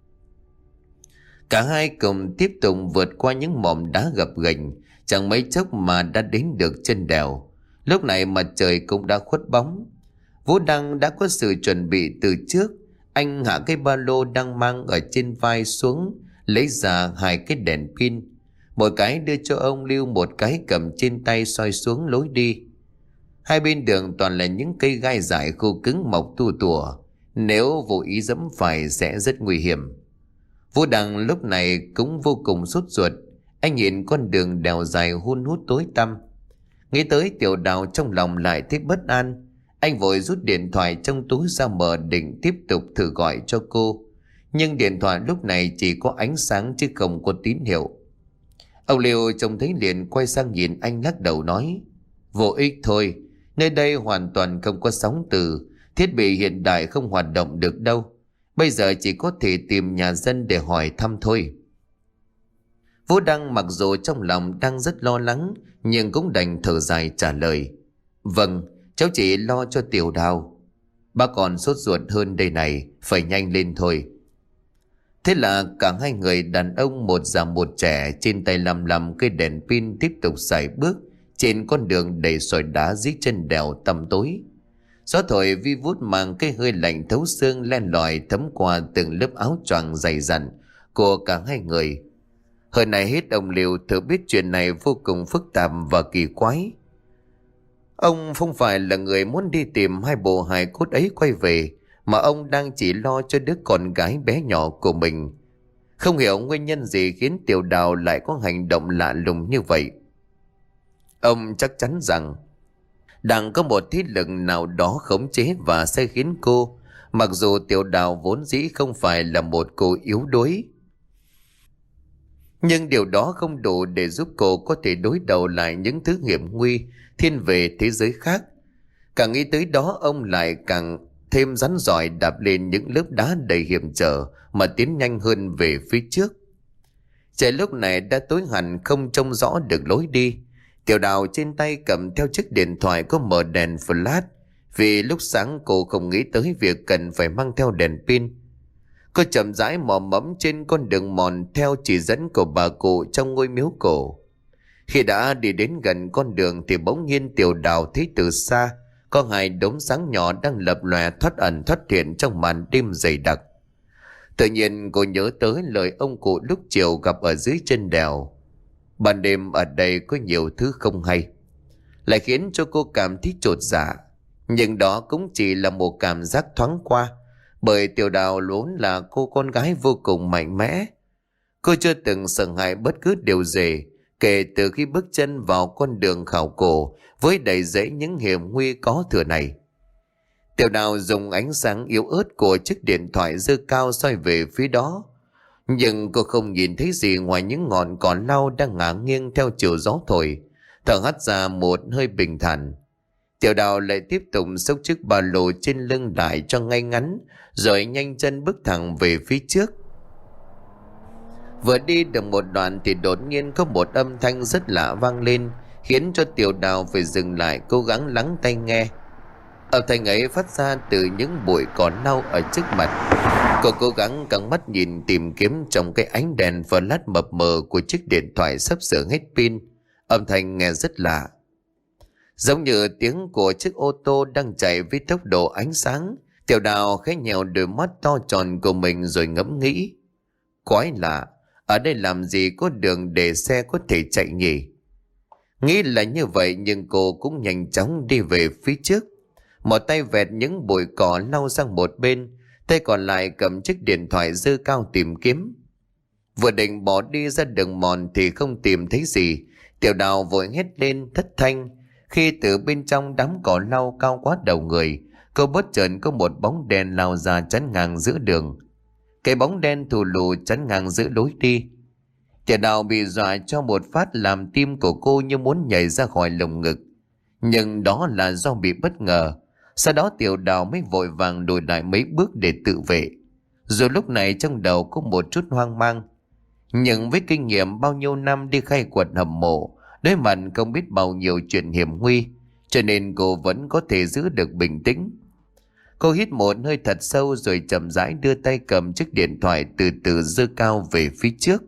Cả hai cùng tiếp tục vượt qua những mỏm đá gập ghềnh, chẳng mấy chốc mà đã đến được chân đèo. Lúc này mặt trời cũng đã khuất bóng. Vũ Đăng đã có sự chuẩn bị từ trước. Anh hạ cái ba lô đang mang ở trên vai xuống, lấy ra hai cái đèn pin, một cái đưa cho ông Lưu, một cái cầm trên tay soi xuống lối đi. Hai bên đường toàn là những cây gai dại khô cứng mọc tua tủa, nếu vô ý dẫm phải sẽ rất nguy hiểm. Vũ Đăng lúc này cũng vô cùng sốt ruột. Anh nhìn con đường đèo dài hun hút tối tăm, nghĩ tới Tiểu Đào trong lòng lại thấy bất an. Anh vội rút điện thoại trong túi ra mở định tiếp tục thử gọi cho cô, nhưng điện thoại lúc này chỉ có ánh sáng chứ không có tín hiệu. Ông Liêu trông thấy liền quay sang nhìn anh lắc đầu nói: Vô ích thôi, nơi đây hoàn toàn không có sóng từ, thiết bị hiện đại không hoạt động được đâu. Bây giờ chỉ có thể tìm nhà dân để hỏi thăm thôi. Vũ Đăng mặc dù trong lòng đang rất lo lắng, nhưng cũng đành thở dài trả lời: Vâng, cháu chỉ lo cho Tiểu Đào. Ba còn sốt ruột hơn đây này, phải nhanh lên thôi. Thế là cả hai người đàn ông, một già một trẻ, trên tay lăm lăm cây đèn pin tiếp tục sải bước trên con đường đầy sỏi đá dưới chân đèo tăm tối. Gió thổi vi vút mang cái hơi lạnh thấu xương len lỏi thấm qua từng lớp áo choàng dày dặn của cả hai người. Hơn này hết ông Liêu thử biết chuyện này vô cùng phức tạp và kỳ quái. Ông không phải là người muốn đi tìm hai bộ hài cốt ấy quay về, mà ông đang chỉ lo cho đứa con gái bé nhỏ của mình. Không hiểu nguyên nhân gì khiến Tiểu Đào lại có hành động lạ lùng như vậy. Ông chắc chắn rằng đang có một thế lực nào đó khống chế và sai khiến cô, mặc dù Tiểu Đào vốn dĩ không phải là một cô yếu đuối. Nhưng điều đó không đủ để giúp cô có thể đối đầu lại những thứ hiểm nguy thiên về thế giới khác. Càng nghĩ tới đó, ông lại càng thêm rắn giỏi đạp lên những lớp đá đầy hiểm trở mà tiến nhanh hơn về phía trước. Trời lúc này đã tối hẳn, không trông rõ được lối đi. Tiểu Đào trên tay cầm theo chiếc điện thoại có mở đèn flash, vì lúc sáng cô không nghĩ tới việc cần phải mang theo đèn pin. Cô chậm rãi mò mẫm trên con đường mòn theo chỉ dẫn của bà cụ trong ngôi miếu cổ. Khi đã đi đến gần con đường thì bỗng nhiên Tiểu Đào thấy từ xa có hai đốm sáng nhỏ đang lập lòe thoát ẩn thoát hiện trong màn đêm dày đặc. Tự nhiên cô nhớ tới lời ông cụ lúc chiều gặp ở dưới chân đèo. Ban đêm ở đây có nhiều thứ không hay, lại khiến cho cô cảm thấy chột dạ. Nhưng đó cũng chỉ là một cảm giác thoáng qua, bởi Tiểu Đào vốn là cô con gái vô cùng mạnh mẽ. Cô chưa từng sợ hãi bất cứ điều gì kể từ khi bước chân vào con đường khảo cổ với đầy rẫy những hiểm nguy có thừa này. Tiểu Đào dùng ánh sáng yếu ớt của chiếc điện thoại giơ cao soi về phía đó, nhưng cô không nhìn thấy gì ngoài những ngọn cỏ lau đang ngả nghiêng theo chiều gió thổi, thở hắt ra một hơi bình thản. Tiểu Đào lại tiếp tục xốc chiếc ba lô trên lưng lại cho ngay ngắn, rồi nhanh chân bước thẳng về phía trước. Vừa đi được một đoạn thì đột nhiên có một âm thanh rất lạ vang lên, khiến cho Tiểu Đào phải dừng lại cố gắng lắng tai nghe. Âm thanh ấy phát ra từ những bụi cỏ lau ở trước mặt. Cô cố gắng căng mắt nhìn tìm kiếm trong cái ánh đèn flash mập mờ của chiếc điện thoại sắp sửa hết pin. Âm thanh nghe rất lạ, giống như tiếng của chiếc ô tô đang chạy với tốc độ ánh sáng. Tiểu Đào khẽ nhèo đôi mắt to tròn của mình rồi ngẫm nghĩ. Quái lạ, ở đây làm gì có đường để xe có thể chạy nhỉ? Nghĩ là như vậy, nhưng cô cũng nhanh chóng đi về phía trước. Một tay vẹt những bụi cỏ lau sang một bên, tay còn lại cầm chiếc điện thoại giơ cao tìm kiếm. Vừa định bỏ đi ra đường mòn thì không tìm thấy gì. Tiểu Đào vội hét lên thất thanh, khi từ bên trong đám cỏ lau cao quá đầu người, cô bất chợt có một bóng đen lao ra chắn ngang giữa đường. Cái bóng đen thù lù chắn ngang giữa lối đi. Tiểu Đào bị dọa cho một phát làm tim của cô như muốn nhảy ra khỏi lồng ngực. Nhưng đó là do bị bất ngờ. Sau đó Tiểu Đào mới vội vàng lùi lại mấy bước để tự vệ. Rồi lúc này trong đầu có một chút hoang mang. Nhưng với kinh nghiệm bao nhiêu năm đi khai quật hầm mộ, đối mặt không biết bao nhiêu chuyện hiểm nguy, cho nên cô vẫn có thể giữ được bình tĩnh. Cô hít một hơi thật sâu rồi chậm rãi đưa tay cầm chiếc điện thoại từ từ giơ cao về phía trước.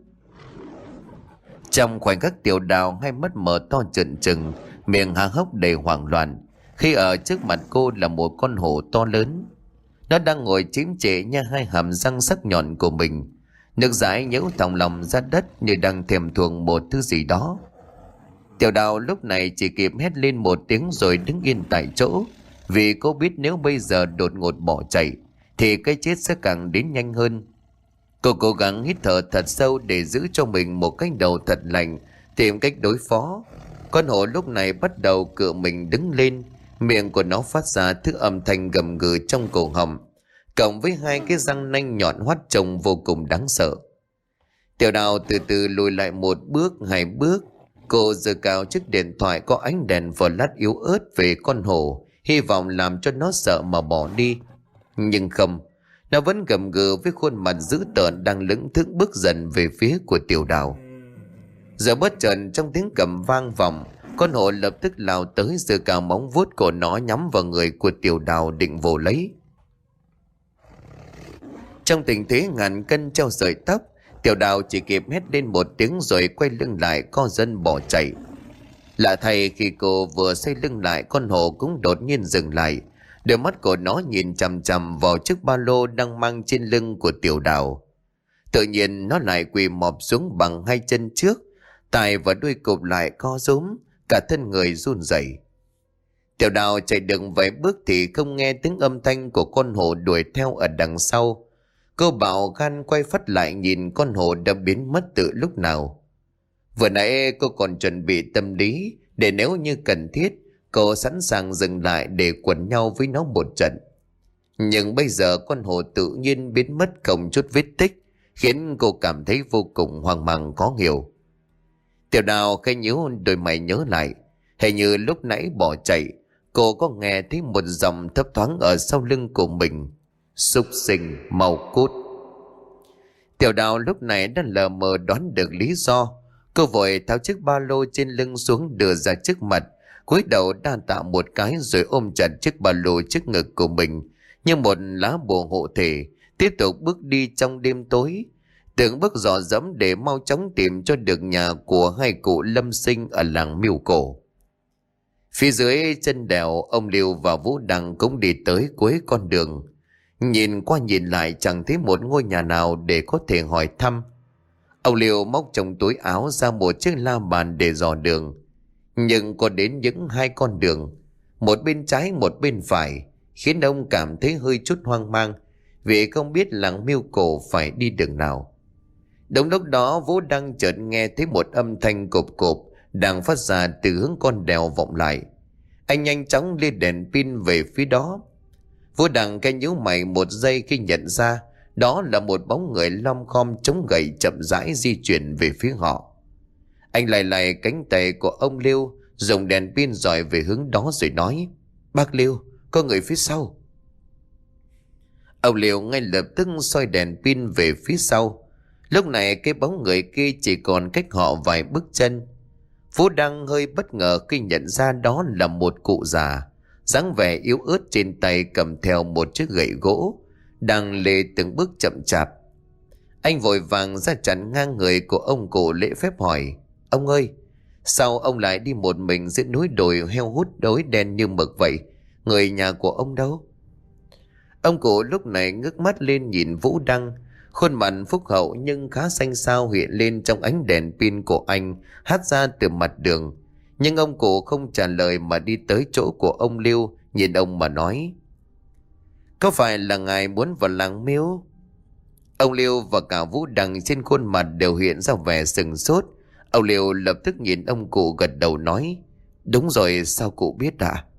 Trong khoảnh khắc Tiểu Đào hai mắt mở to trợn trừng, miệng há hốc đầy hoảng loạn, khi ở trước mặt cô là một con hổ to lớn. Nó đang ngồi chím trệ nha hai hàm răng sắc nhọn của mình. Nước dãi nhễu thòng lòng ra đất như đang thèm thuồng một thứ gì đó. Tiểu Đào lúc này chỉ kịp hét lên một tiếng rồi đứng yên tại chỗ, vì cô biết nếu bây giờ đột ngột bỏ chạy thì cái chết sẽ càng đến nhanh hơn. Cô cố gắng hít thở thật sâu để giữ cho mình một cái đầu thật lạnh, tìm cách đối phó. Con hổ lúc này bắt đầu cựa mình đứng lên, miệng của nó phát ra thứ âm thanh gầm gừ trong cổ họng, cộng với hai cái răng nanh nhọn hoắt trông vô cùng đáng sợ. Tiểu Đào từ từ lùi lại một bước, hai bước. Cô giơ cao chiếc điện thoại có ánh đèn flash yếu ớt về con hổ, hy vọng làm cho nó sợ mà bỏ đi. Nhưng không, nó vẫn gầm gừ với khuôn mặt dữ tợn đang lững thững bước dần về phía của Tiểu Đào. Giờ bất chợt trong tiếng cầm vang vọng, con hổ lập tức lao tới giơ cao móng vuốt của nó nhắm vào người của Tiểu Đào định vồ lấy. Trong tình thế ngàn cân treo sợi tóc, Tiểu Đào chỉ kịp hét lên một tiếng rồi quay lưng lại co chân bỏ chạy. Lạ thay, khi cô vừa xoay lưng lại, con hổ cũng đột nhiên dừng lại. Đôi mắt của nó nhìn chằm chằm vào chiếc ba lô đang mang trên lưng của Tiểu Đào. Tự nhiên nó lại quỳ mọp xuống bằng hai chân trước, tai và đuôi cụp lại co rúm, cả thân người run rẩy. Tiểu Đào chạy được vài bước thì không nghe tiếng âm thanh của con hổ đuổi theo ở đằng sau. Cô bạo gan quay phắt lại nhìn con hổ đã biến mất từ lúc nào. Vừa nãy cô còn chuẩn bị tâm lý để nếu như cần thiết, cô sẵn sàng dừng lại để quần nhau với nó một trận. Nhưng bây giờ con hổ tự nhiên biến mất không chút vết tích, khiến cô cảm thấy vô cùng hoang mang khó hiểu. Tiểu Đào khẽ nhíu đôi mày nhớ lại, hình như lúc nãy bỏ chạy, cô có nghe thấy một giọng thấp thoáng ở sau lưng của mình: "Súc sinh, mau cút." Tiểu Đào lúc này đã lờ mờ đoán được lý do. Cô vội tháo chiếc ba lô trên lưng xuống đưa ra trước mặt, cúi đầu đa tạ một cái rồi ôm chặt chiếc ba lô trước ngực của mình như một lá bùa hộ thể, tiếp tục bước đi trong đêm tối, từng bước dò dẫm để mau chóng tìm cho được nhà của hai cụ Lâm Sinh ở làng Miêu Cổ. Phía dưới chân đèo, ông Liêu và Vũ Đăng cũng đi tới cuối con đường. Nhìn qua nhìn lại chẳng thấy một ngôi nhà nào để có thể hỏi thăm. Ông Liêu móc trong túi áo ra một chiếc la bàn để dò đường. Nhưng có đến những hai con đường, một bên trái một bên phải, khiến ông cảm thấy hơi chút hoang mang, vì không biết làng Miêu Cổ phải đi đường nào. Đúng lúc đó Vũ Đăng chợt nghe thấy một âm thanh cộp cộp đang phát ra từ hướng con đèo vọng lại. Anh nhanh chóng lên đèn pin về phía đó. Vũ Đăng cái nhíu mày một giây khi nhận ra đó là một bóng người lom khom chống gậy chậm rãi di chuyển về phía họ. Anh lay lay cánh tay của ông Liêu, dùng đèn pin dọi về hướng đó rồi nói: "Bác Liêu, có người phía sau." Ông Liêu ngay lập tức soi đèn pin về phía sau. Lúc này cái bóng người kia chỉ còn cách họ vài bước chân. Vũ Đăng hơi bất ngờ khi nhận ra đó là một cụ già, dáng vẻ yếu ớt, trên tay cầm theo một chiếc gậy gỗ, đang lê từng bước chậm chạp. Anh vội vàng ra chắn ngang người của ông cụ lễ phép hỏi: "Ông ơi, sao ông lại đi một mình giữa núi đồi heo hút tối đen như mực vậy? Người nhà của ông đâu?" Ông cụ lúc này ngước mắt lên nhìn Vũ Đăng, khuôn mặt phúc hậu nhưng khá xanh xao hiện lên trong ánh đèn pin của anh hắt ra từ mặt đường. Nhưng ông cụ không trả lời mà đi tới chỗ của ông Liêu, nhìn ông mà nói: "Có phải là ngài muốn vào làng Miêu?" Ông Liêu và cả Vũ Đăng trên khuôn mặt đều hiện ra vẻ sừng sốt. Ông Liêu lập tức nhìn ông cụ gật đầu nói: "Đúng rồi, sao cụ biết ạ?" À?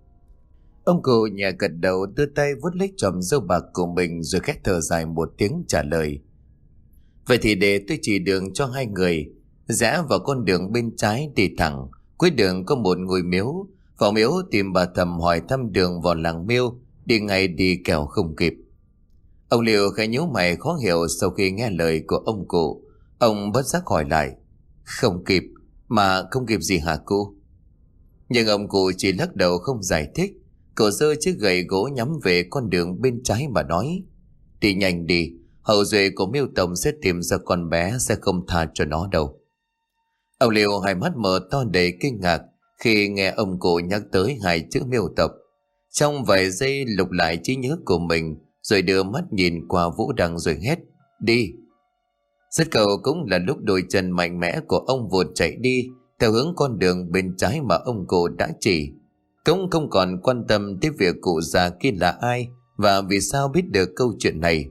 Ông cụ nhẹ gật đầu, đưa tay vuốt lấy chòm râu bạc của mình rồi khẽ thở dài một tiếng trả lời: "Vậy thì để tôi chỉ đường cho hai người. Rẽ vào con đường bên trái đi thẳng, cuối đường có một ngôi miếu. Vào miếu tìm bà Thầm hỏi thăm đường vào làng Miêu, đi ngay đi kẻo không kịp." Ông Liêu khẽ nhíu mày khó hiểu sau khi nghe lời của ông cụ. Ông bất giác hỏi lại: "Không kịp? Mà không kịp gì hả cụ?" Nhưng ông cụ chỉ lắc đầu không giải thích. Cậu giơ chiếc gậy gỗ nhắm về con đường bên trái mà nói: "Đi nhanh đi, hậu duệ của Miêu Tổng sẽ tìm ra con bé, sẽ không tha cho nó đâu." Ông Liêu hai mắt mở to đầy kinh ngạc khi nghe ông cụ nhắc tới hai chữ Miêu tộc. Trong vài giây lục lại trí nhớ của mình, rồi đưa mắt nhìn qua Vũ Đăng rồi hét: "Đi!" Rất cầu cũng là lúc đôi chân mạnh mẽ của ông vụt chạy đi theo hướng con đường bên trái mà ông cụ đã chỉ. Cũng không còn quan tâm tới việc cụ già kia là ai và vì sao biết được câu chuyện này.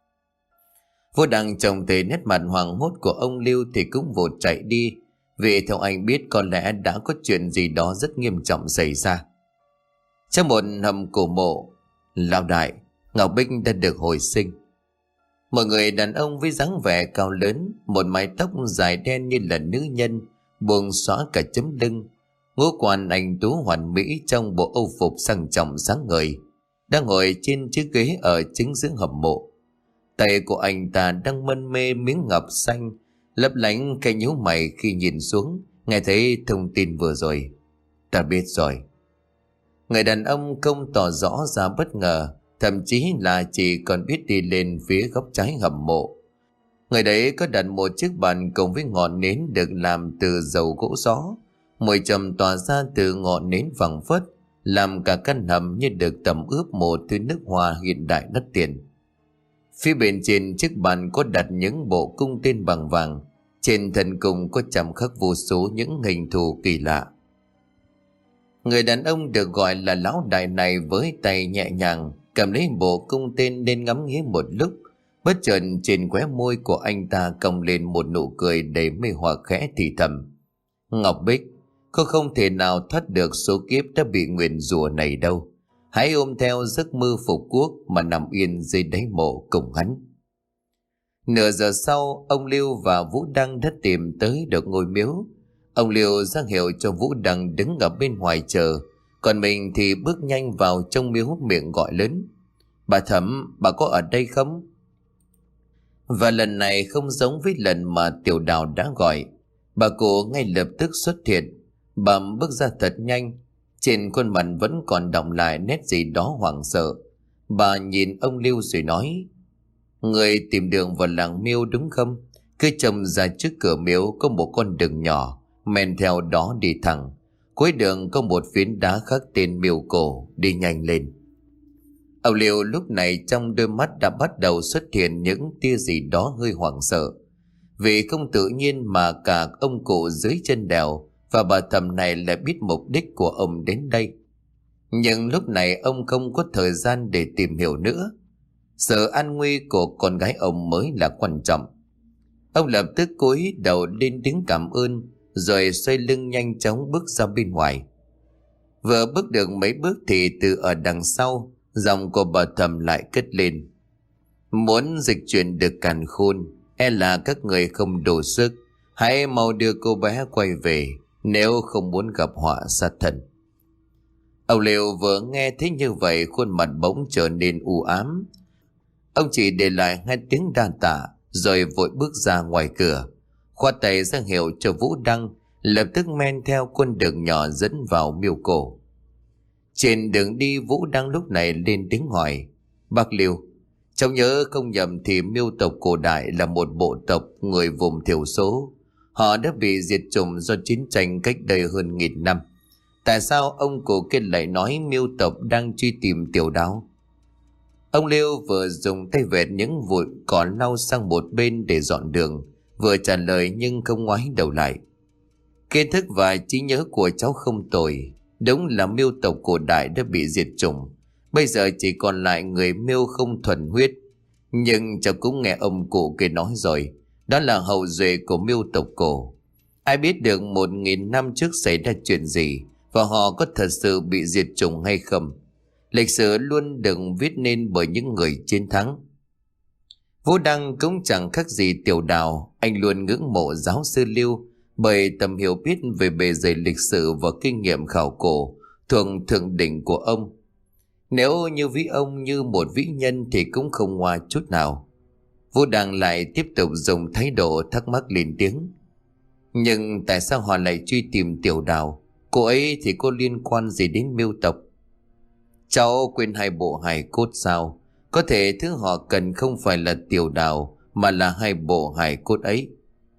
Vũ Đăng trông thấy nét mặt hoảng hốt của ông Lưu thì cũng vụt chạy đi, vì theo anh biết có lẽ đã có chuyện gì đó rất nghiêm trọng xảy ra. Trong một hầm cổ mộ lão đại, Ngọc Bích đã được hồi sinh. Một người đàn ông với dáng vẻ cao lớn, một mái tóc dài đen như là nữ nhân, buông xõa cả chấm lưng, ngũ quan anh tú hoàn mỹ trong bộ âu phục sang trọng sáng ngời, đang ngồi trên chiếc ghế ở chính giữa hầm mộ. Tay của anh ta đang mân mê miếng ngọc xanh, lấp lánh cái nhíu mày khi nhìn xuống, nghe thấy thông tin vừa rồi. "Ta biết rồi." Người đàn ông không tỏ rõ ra bất ngờ, thậm chí là chỉ còn biết đi lên phía góc trái hầm mộ. Người đấy có đặt một chiếc bàn cùng với ngọn nến được làm từ dầu gỗ gió. Mùi trầm tỏa ra từ ngọn nến vàng phất, làm cả căn hầm như được tẩm ướp một thứ nước hoa hiện đại đắt tiền. Phía bên trên chiếc bàn có đặt những bộ cung tên bằng vàng, trên thân cung có chạm khắc vô số những hình thù kỳ lạ. Người đàn ông được gọi là lão đại này với tay nhẹ nhàng cầm lấy bộ cung tên nên ngắm nghía một lúc. Bất chợt trên khóe môi của anh ta cong lên một nụ cười đầy mê hoặc, khẽ thì thầm: Ngọc Bích, cô không thể nào thoát được số kiếp đã bị nguyền rủa này đâu. Hãy ôm theo giấc mơ phục quốc mà nằm yên dưới đáy mộ cùng hắn. Nửa giờ sau, ông Lưu và Vũ Đăng đã tìm tới được ngôi miếu. Ông Lưu ra hiệu cho Vũ Đăng đứng ở bên ngoài chờ, còn mình thì bước nhanh vào trong miếu, miệng gọi lớn: Bà Thẩm, bà có ở đây không? Và lần này không giống với lần mà Tiểu Đào đã gọi. Bà cụ ngay lập tức xuất hiện. Bà bước ra thật nhanh, trên khuôn mặt vẫn còn đọng lại nét gì đó hoảng sợ. Bà nhìn ông Lưu rồi nói: Người tìm đường vào làng Miêu đúng không? Cứ trông ra trước cửa miếu có một con đường nhỏ, men theo đó đi thẳng. Cuối đường có một phiến đá khắc tên Miêu Cổ, đi nhanh lên. Ông Liêu lúc này trong đôi mắt đã bắt đầu xuất hiện những tia gì đó hơi hoảng sợ. Vì không tự nhiên mà cả ông cụ dưới chân đèo và bà Thẩm này lại biết mục đích của ông đến đây. Nhưng lúc này ông không có thời gian để tìm hiểu nữa. Sự an nguy của con gái ông mới là quan trọng. Ông lập tức cúi đầu lên tiếng cảm ơn, rồi xoay lưng nhanh chóng bước ra bên ngoài. Vừa bước được mấy bước thì từ ở đằng sau, giọng của bà Thẩm lại cất lên: Muốn dịch chuyển được càn khôn, e là các người không đủ sức. Hãy mau đưa cô bé quay về, nếu không muốn gặp họa sát thân. Ông Liêu vừa nghe thấy như vậy, khuôn mặt bỗng trở nên u ám. Ông chỉ để lại hai tiếng đa tạ, rồi vội bước ra ngoài cửa, khoát tay ra hiệu cho Vũ Đăng lập tức men theo con đường nhỏ dẫn vào miêu cổ. Trên đường đi, Vũ Đăng lúc này lên tiếng hỏi: Bác Liêu, cháu nhớ không nhầm thì miêu tộc cổ đại là một bộ tộc người vùng thiểu số. Họ đã bị diệt chủng do chiến tranh cách đây hơn nghìn năm. Tại sao ông cụ kia lại nói miêu tộc đang truy tìm Tiểu Đào? Ông Liêu vừa dùng tay vẹt những vụn cỏ lau sang một bên để dọn đường, vừa trả lời nhưng không ngoái đầu lại. Kiến thức và trí nhớ của cháu không tồi. Đúng là miêu tộc cổ đại đã bị diệt chủng, bây giờ chỉ còn lại người miêu không thuần huyết. Nhưng cháu cũng nghe ông cụ kia nói rồi, đó là hậu duệ của miêu tộc cổ. Ai biết được một nghìn năm trước xảy ra chuyện gì, và họ có thật sự bị diệt chủng hay không. Lịch sử luôn được viết nên bởi những người chiến thắng. Vũ Đăng cũng chẳng khác gì Tiểu Đào. Anh luôn ngưỡng mộ giáo sư Lưu bởi tầm hiểu biết về bề dày lịch sử và kinh nghiệm khảo cổ thuộc thượng đỉnh của ông. Nếu như ví ông như một vĩ nhân thì cũng không ngoa chút nào. Vũ Đăng lại tiếp tục dùng thái độ thắc mắc lên tiếng: Nhưng tại sao họ lại truy tìm Tiểu Đào? Cô ấy thì có liên quan gì đến miêu tộc? Cháu quên hai bộ hài cốt sao? Có thể thứ họ cần không phải là Tiểu Đào mà là hai bộ hài cốt ấy.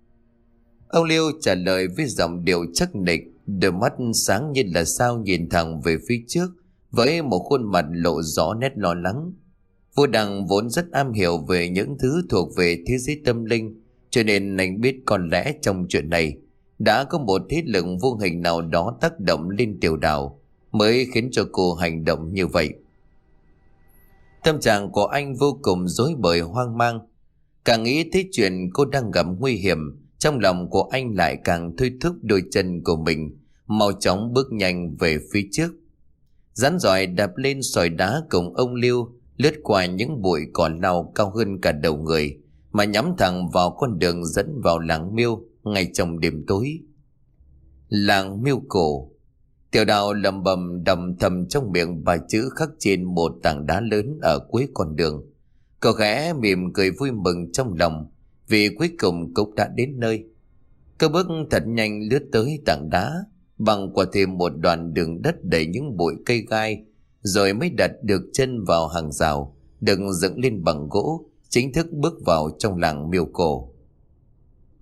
Ông Liêu trả lời với giọng điệu chắc nịch, đôi mắt sáng như là sao nhìn thẳng về phía trước với một khuôn mặt lộ rõ nét lo lắng. Vũ Đăng vốn rất am hiểu về những thứ thuộc về thế giới tâm linh, cho nên anh biết có lẽ trong chuyện này đã có một thế lực vô hình nào đó tác động lên Tiểu Đào mới khiến cho cô hành động như vậy. Tâm trạng của anh vô cùng rối bời hoang mang. Càng nghĩ tới chuyện cô đang gặp nguy hiểm, trong lòng của anh lại càng thôi thúc đôi chân của mình mau chóng bước nhanh về phía trước. Rắn giỏi đạp lên sỏi đá cùng ông Liêu, lướt qua những bụi cỏ lau cao hơn cả đầu người mà nhắm thẳng vào con đường dẫn vào làng Miêu ngay trong đêm tối. Làng Miêu cổ. Tiểu Đào lẩm bẩm đầm thầm trong miệng ba chữ khắc trên một tảng đá lớn ở cuối con đường. Cậu khẽ mỉm cười vui mừng trong lòng vì cuối cùng cũng đã đến nơi. Cậu bước thật nhanh lướt tới tảng đá, băng qua thêm một đoạn đường đất đầy những bụi cây gai, rồi mới đặt được chân vào hàng rào được dựng lên bằng gỗ, chính thức bước vào trong làng Miêu cổ.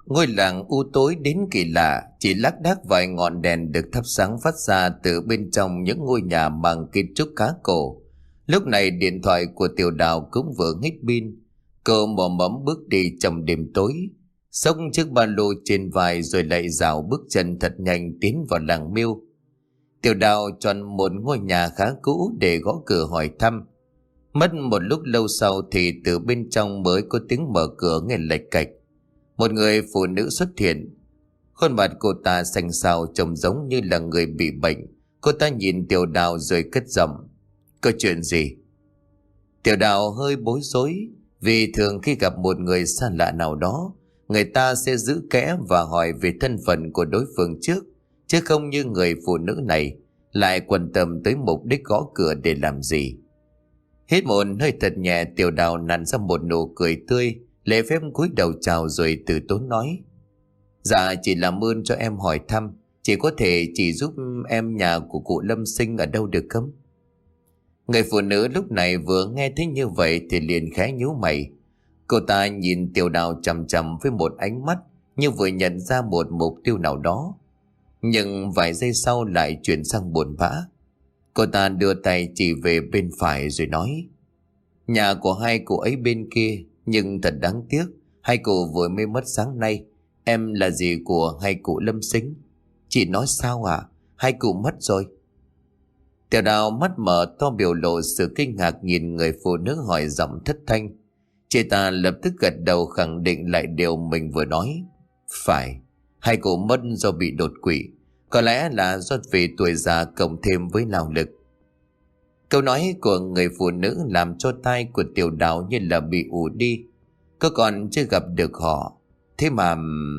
Ngôi làng u tối đến kỳ lạ, chỉ lác đác vài ngọn đèn được thắp sáng phát ra từ bên trong những ngôi nhà bằng kiến trúc khá cổ. Lúc này điện thoại của Tiểu Đào cũng vừa hết pin. Cô mò mẫm bước đi trong đêm tối, xốc chiếc ba lô trên vai rồi lại dạo bước chân thật nhanh tiến vào làng Miêu. Tiểu Đào chọn một ngôi nhà khá cũ để gõ cửa hỏi thăm. Mất một lúc lâu sau thì từ bên trong mới có tiếng mở cửa nghe lạch cạch. Một người phụ nữ xuất hiện. Khuôn mặt cô ta xanh xao trông giống như là người bị bệnh. Cô ta nhìn Tiểu Đào rồi cất giọng: "Có chuyện gì?" Tiểu Đào hơi bối rối, vì thường khi gặp một người xa lạ nào đó, người ta sẽ giữ kẽ và hỏi về thân phận của đối phương trước, chứ không như người phụ nữ này lại quan tâm tới mục đích gõ cửa để làm gì. Hít một hơi thật nhẹ, Tiểu Đào nặn ra một nụ cười tươi, lễ phép cúi đầu chào rồi từ tốn nói: "Dạ, chỉ làm ơn cho em hỏi thăm, chỉ có thể chỉ giúp em nhà của cụ Lâm Sinh ở đâu được không?" Người phụ nữ lúc này vừa nghe thấy như vậy thì liền khẽ nhíu mày. Cô ta nhìn Tiểu Đào chằm chằm với một ánh mắt như vừa nhận ra một mục tiêu nào đó, nhưng vài giây sau lại chuyển sang buồn bã. Cô ta đưa tay chỉ về bên phải rồi nói: "Nhà của hai cụ ấy bên kia, nhưng thật đáng tiếc, hai cụ vừa mới mất sáng nay. Em là dì của hai cụ Lâm Sinh." "Chị nói sao à? Hai cụ mất rồi?" Tiểu Đào mắt mở to biểu lộ sự kinh ngạc nhìn người phụ nữ hỏi giọng thất thanh. Chị ta lập tức gật đầu khẳng định lại điều mình vừa nói. Phải, hai cụ mất do bị đột quỵ, có lẽ là do vì tuổi già cộng thêm với lao lực. Câu nói của người phụ nữ làm cho tai của Tiểu Đào như là bị ù đi. Cô còn chưa gặp được họ, thế mà...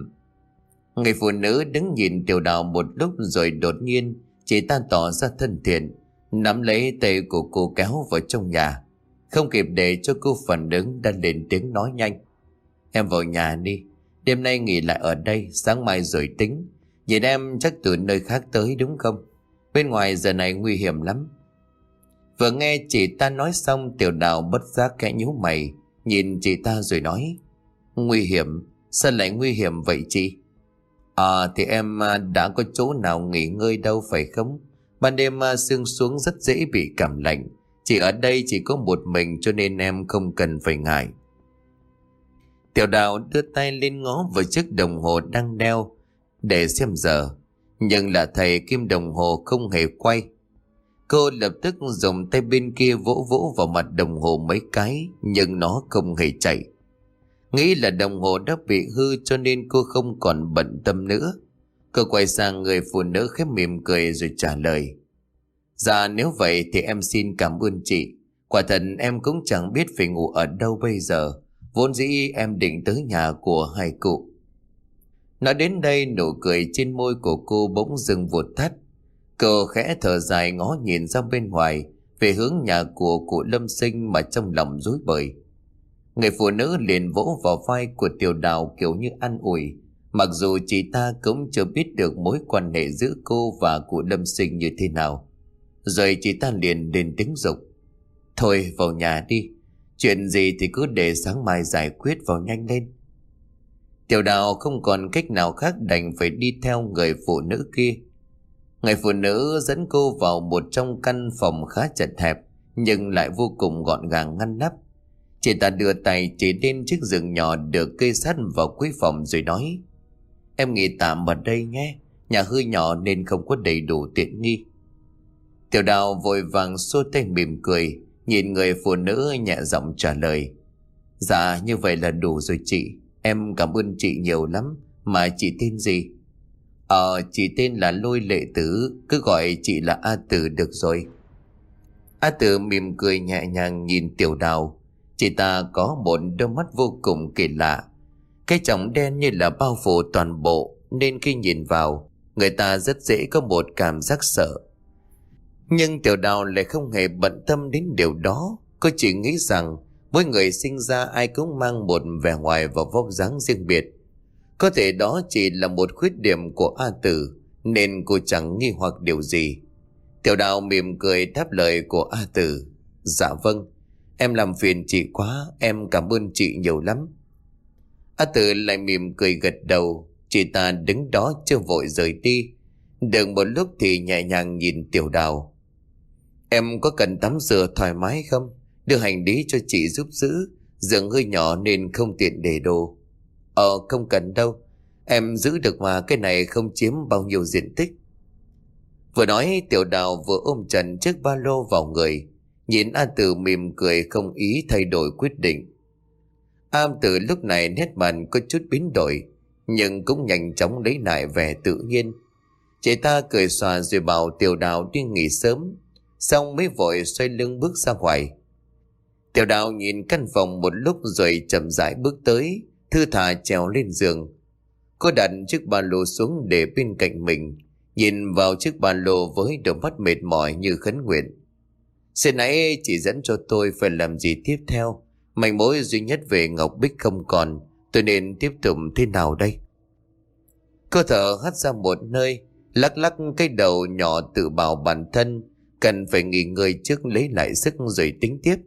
Người phụ nữ đứng nhìn Tiểu Đào một lúc rồi đột nhiên chị ta tỏ ra thân thiện, nắm lấy tay của cô kéo vào trong nhà. Không kịp để cho cô phản ứng đã lên tiếng nói nhanh: "Em vào nhà đi, đêm nay nghỉ lại ở đây, sáng mai rồi tính. Nhìn em chắc từ nơi khác tới đúng không? Bên ngoài giờ này nguy hiểm lắm." Vừa nghe chị ta nói xong, Tiểu Đào bất giác khẽ nhíu mày, nhìn chị ta rồi nói: "Nguy hiểm? Sao lại nguy hiểm vậy chị?" "À thì em đã có chỗ nào nghỉ ngơi đâu phải không? Ban đêm sương xuống rất dễ bị cảm lạnh. Chỉ ở đây chỉ có một mình cho nên em không cần phải ngại." Tiểu Đào đưa tay lên ngó vào chiếc đồng hồ đang đeo để xem giờ, nhưng là thầy kim đồng hồ không hề quay. Cô lập tức dùng tay bên kia vỗ vỗ vào mặt đồng hồ mấy cái, nhưng nó không hề chạy. Nghĩ là đồng hồ đã bị hư cho nên cô không còn bận tâm nữa. Cô quay sang người phụ nữ khép mỉm cười rồi trả lời: "Dạ nếu vậy thì em xin cảm ơn chị. Quả thật em cũng chẳng biết phải ngủ ở đâu bây giờ. Vốn dĩ em định tới nhà của hai cụ." Nói đến đây, nụ cười trên môi của cô bỗng dừng vụt tắt. Cô khẽ thở dài ngó nhìn ra bên ngoài về hướng nhà của cụ Lâm Sinh mà trong lòng rối bời. Người phụ nữ liền vỗ vào vai của Tiểu Đào kiểu như an ủi, mặc dù chị ta cũng chưa biết được mối quan hệ giữa cô và cụ Lâm Sinh như thế nào. Rồi chị ta liền lên tiếng dục: "Thôi vào nhà đi, chuyện gì thì cứ để sáng mai giải quyết, vào nhanh lên." Tiểu Đào không còn cách nào khác đành phải đi theo người phụ nữ kia. Người phụ nữ dẫn cô vào một trong căn phòng khá chật hẹp nhưng lại vô cùng gọn gàng ngăn nắp. Chị ta đưa tay chỉ lên chiếc giường nhỏ được kê sát vào cuối phòng rồi nói: "Em nghỉ tạm ở đây nhé, nhà hơi nhỏ nên không có đầy đủ tiện nghi." Tiểu Đào vội vàng xua tay mỉm cười, nhìn người phụ nữ nhẹ giọng trả lời: "Dạ như vậy là đủ rồi chị, em cảm ơn chị nhiều lắm. Mà chị tên gì?" Ờ chị tên là Lôi Lệ Tử, cứ gọi chị là A Tử được rồi." A Tử mỉm cười nhẹ nhàng nhìn Tiểu Đào. Chị ta có một đôi mắt vô cùng kỳ lạ, cái tròng đen như là bao phủ toàn bộ, nên khi nhìn vào người ta rất dễ có một cảm giác sợ. Nhưng Tiểu Đào lại không hề bận tâm đến điều đó. Cô chỉ nghĩ rằng mỗi người sinh ra ai cũng mang một vẻ ngoài và vóc dáng riêng biệt. Có thể đó chỉ là một khuyết điểm của A Tử, nên cô chẳng nghi hoặc điều gì. Tiểu Đào mỉm cười đáp lời của A Tử: "Dạ vâng, em làm phiền chị quá, em cảm ơn chị nhiều lắm." A Tử lại mỉm cười gật đầu. Chị ta đứng đó chưa vội rời đi. Được một lúc thì nhẹ nhàng nhìn Tiểu Đào. Em có cần tắm rửa thoải mái không? Đưa hành lý cho chị giúp giữ. Giường hơi nhỏ nên không tiện để đồ. Ờ không cần đâu. Em giữ được mà, cái này không chiếm bao nhiêu diện tích. Vừa nói Tiểu Đào vừa ôm chặt chiếc ba lô vào người. Nhìn A Tử mỉm cười không ý thay đổi quyết định. A Tử lúc này nét mặt có chút biến đổi, nhưng cũng nhanh chóng lấy lại vẻ tự nhiên. Chị ta cười xòa rồi bảo Tiểu Đào đi nghỉ sớm, xong mới vội xoay lưng bước ra ngoài. Tiểu Đào nhìn căn phòng một lúc rồi chậm rãi bước tới, thư thả trèo lên giường. Cô đặt chiếc ba lô xuống để bên cạnh mình, nhìn vào chiếc ba lô với đôi mắt mệt mỏi như khấn nguyện. Xin hãy chỉ dẫn cho tôi phải làm gì tiếp theo. Manh mối duy nhất về Ngọc Bích không còn, tôi nên tiếp tục thế nào đây? Cô thở hắt ra một nơi, lắc lắc cái đầu nhỏ tự bảo bản thân cần phải nghỉ ngơi trước lấy lại sức rồi tính tiếp.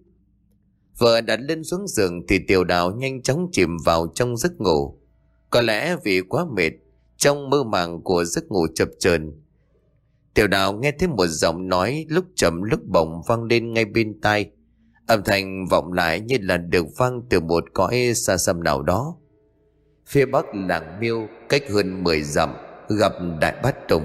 Vừa đặt lên xuống giường thì Tiểu Đào nhanh chóng chìm vào trong giấc ngủ. Có lẽ vì quá mệt, trong mơ màng của giấc ngủ chập chờn, Tiểu Đào nghe thấy một giọng nói lúc chậm lúc bổng vang lên ngay bên tai. Âm thanh vọng lại như là được vang từ một cõi xa xăm nào đó. Phía bắc làng Miêu, cách hơn mười dặm, gặp Đại Bát Tùng.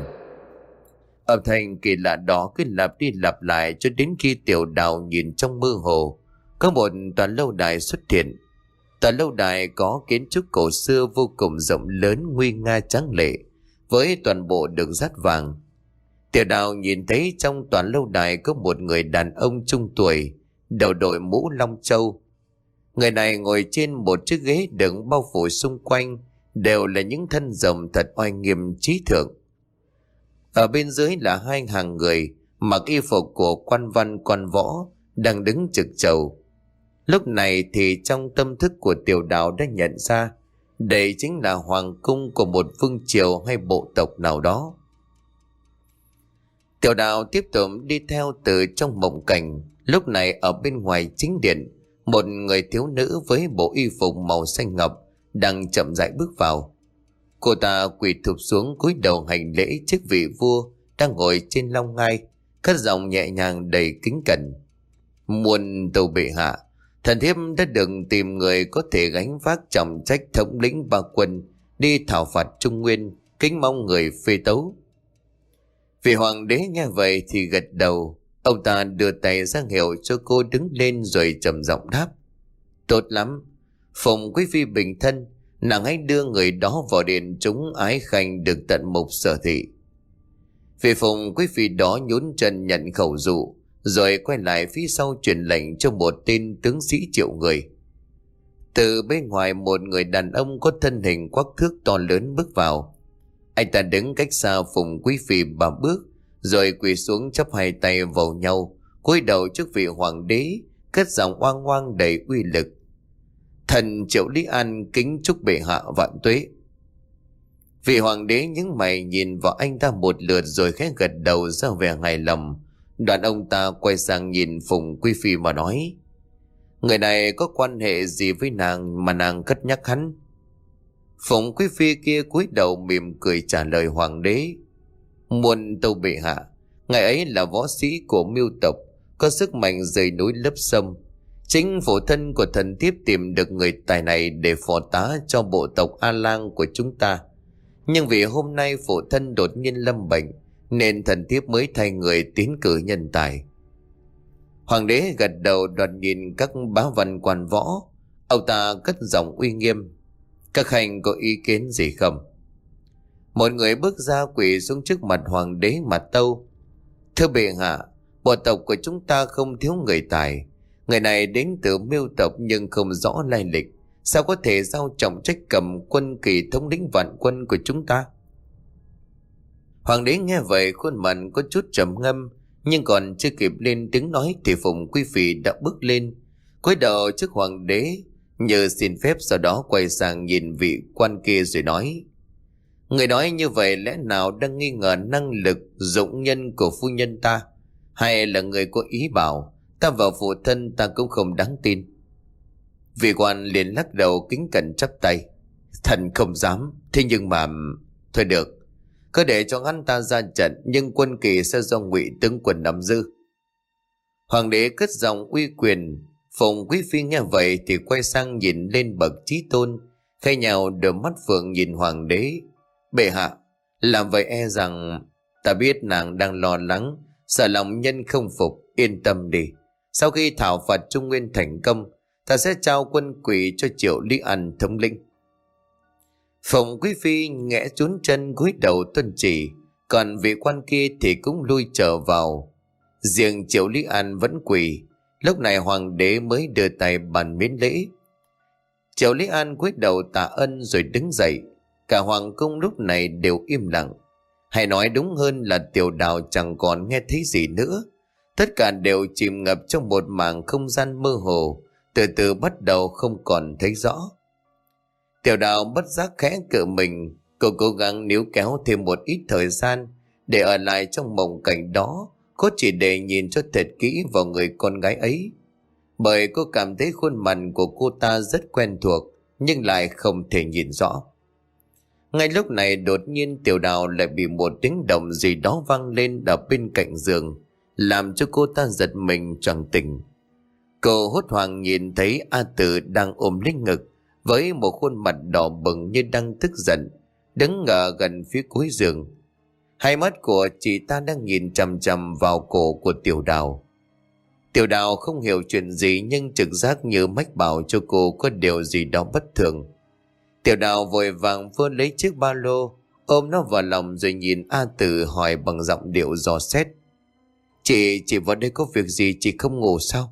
Âm thanh kỳ lạ đó cứ lặp đi lặp lại cho đến khi Tiểu Đào nhìn trong mơ hồ, có một tòa lâu đài xuất hiện. Tòa lâu đài có kiến trúc cổ xưa vô cùng rộng lớn, nguy nga tráng lệ, với toàn bộ được dát vàng. Tiểu Đào nhìn thấy trong tòa lâu đài có một người đàn ông trung tuổi, đầu đội mũ long châu. Người này ngồi trên một chiếc ghế đựng bao phủ xung quanh đều là những thân rồng thật oai nghiêm trí thượng. Ở bên dưới là hai hàng người mặc y phục của quan văn quan võ đang đứng trực chầu. Lúc này thì trong tâm thức của Tiểu Đào đã nhận ra đây chính là hoàng cung của một vương triều hay bộ tộc nào đó. Tiểu Đào tiếp tục đi theo từ trong mộng cảnh. Lúc này ở bên ngoài chính điện, một người thiếu nữ với bộ y phục màu xanh ngọc đang chậm rãi bước vào. Cô ta quỳ thụp xuống cúi đầu hành lễ trước vị vua đang ngồi trên long ngai, cất giọng nhẹ nhàng đầy kính cẩn. Muôn tâu bệ hạ, thần thiếp đã được tìm người có thể gánh vác trọng trách thống lĩnh ba quân đi thảo phạt Trung Nguyên, kính mong người phê tấu. Vị hoàng đế nghe vậy thì gật đầu. Ông ta đưa tay ra hiệu cho cô đứng lên rồi trầm giọng đáp. Tốt lắm, phụng quý phi bình thân, nàng hãy đưa người đó vào điện chúng ái khanh được tận mục sở thị. Vị phụng quý phi đó nhún chân nhận khẩu dụ, rồi quay lại phía sau truyền lệnh cho một tên tướng sĩ triệu người. Từ bên ngoài một người đàn ông có thân hình quắc thước to lớn bước vào. Anh ta đứng cách xa phụng quý phi ba bước, rồi quỳ xuống chắp hai tay vào nhau, cúi đầu trước vị hoàng đế, cất giọng oang oang đầy uy lực. Thần Triệu Lý An kính chúc bệ hạ vạn tuế. Vị hoàng đế nhướng mày nhìn vào anh ta một lượt rồi khẽ gật đầu ra vẻ hài lòng. Đoạn ông ta quay sang nhìn Phùng Quý Phi mà nói. Người này có quan hệ gì với nàng mà nàng cất nhắc hắn? Phùng Quý Phi kia cúi đầu mỉm cười trả lời hoàng đế. Muôn tâu bệ hạ, ngài ấy là võ sĩ của Miêu tộc, có sức mạnh rời núi lấp sông. Chính phụ thân của thần thiếp tìm được người tài này để phò tá cho bộ tộc A Lang của chúng ta. Nhưng vì hôm nay phụ thân đột nhiên lâm bệnh, nên thần thiếp mới thay người tiến cử nhân tài. Hoàng đế gật đầu, đoàn nhìn các bá văn quan võ. Ông ta cất giọng uy nghiêm. Các khanh có ý kiến gì không? Một người bước ra quỳ xuống trước mặt hoàng đế mà tâu. Thưa bệ hạ, bộ tộc của chúng ta không thiếu người tài. Người này đến từ Miêu tộc nhưng không rõ lai lịch, sao có thể giao trọng trách cầm quân kỳ thống lĩnh vạn quân của chúng ta? Hoàng đế nghe vậy khuôn mặt có chút trầm ngâm, nhưng còn chưa kịp lên tiếng nói thì Phùng Quý Phi đã bước lên, cúi đầu trước hoàng đế như xin phép, sau đó quay sang nhìn vị quan kia rồi nói. Người nói như vậy lẽ nào đang nghi ngờ năng lực dụng nhân của phu nhân ta, hay là người có ý bảo ta vào phụ thân ta cũng không đáng tin? Vị quan liền lắc đầu kính cẩn chắp tay. Thần không dám. Thế nhưng mà... Thôi được, cứ để cho hắn ta ra trận, nhưng quân kỳ sẽ do Ngụy tướng quân nắm giữ. Hoàng đế cất giọng uy quyền. Phùng quý phi nghe vậy thì quay sang nhìn lên bậc chí tôn, khai nhào đôi mắt phượng nhìn hoàng đế. Bệ hạ, làm vậy e rằng... Ta biết nàng đang lo lắng, sợ lòng nhân không phục. Yên tâm đi, sau khi thảo phạt Trung Nguyên thành công, ta sẽ trao quân quỷ cho Triệu Lý An thống lĩnh. Phùng quý phi nghẽ chún chân cúi đầu tuân chỉ, còn vị quan kia thì cũng lui trở vào. Riêng Triệu Lý An vẫn quỳ. Lúc này hoàng đế mới đưa tay bàn miễn lễ. Triệu Lý An cúi đầu tạ ân rồi đứng dậy. Cả hoàng cung lúc này đều im lặng. Hay nói đúng hơn là Tiểu Đào chẳng còn nghe thấy gì nữa. Tất cả đều chìm ngập trong một mảng không gian mơ hồ, từ từ bắt đầu không còn thấy rõ. Tiểu Đào bất giác khẽ cựa mình. Cô cố gắng níu kéo thêm một ít thời gian để ở lại trong mộng cảnh đó, có chỉ để nhìn cho thật kỹ vào người con gái ấy. Bởi cô cảm thấy khuôn mặt của cô ta rất quen thuộc, nhưng lại không thể nhìn rõ. Ngay lúc này đột nhiên Tiểu Đào lại bị một tiếng động gì đó vang lên ở bên cạnh giường, làm cho cô ta giật mình choàng tỉnh. Cô hốt hoảng nhìn thấy A Tử đang ôm lấy ngực, với một khuôn mặt đỏ bừng như đang tức giận, đứng ở gần phía cuối giường. Hai mắt của chị ta đang nhìn chằm chằm vào cổ của Tiểu Đào. Tiểu Đào không hiểu chuyện gì, nhưng trực giác như mách bảo cho cô có điều gì đó bất thường. Tiểu Đào vội vàng vơ lấy chiếc ba lô, ôm nó vào lòng rồi nhìn A Tử hỏi bằng giọng điệu dò xét. Chị, chị vào đây có việc gì, chị không ngủ sao?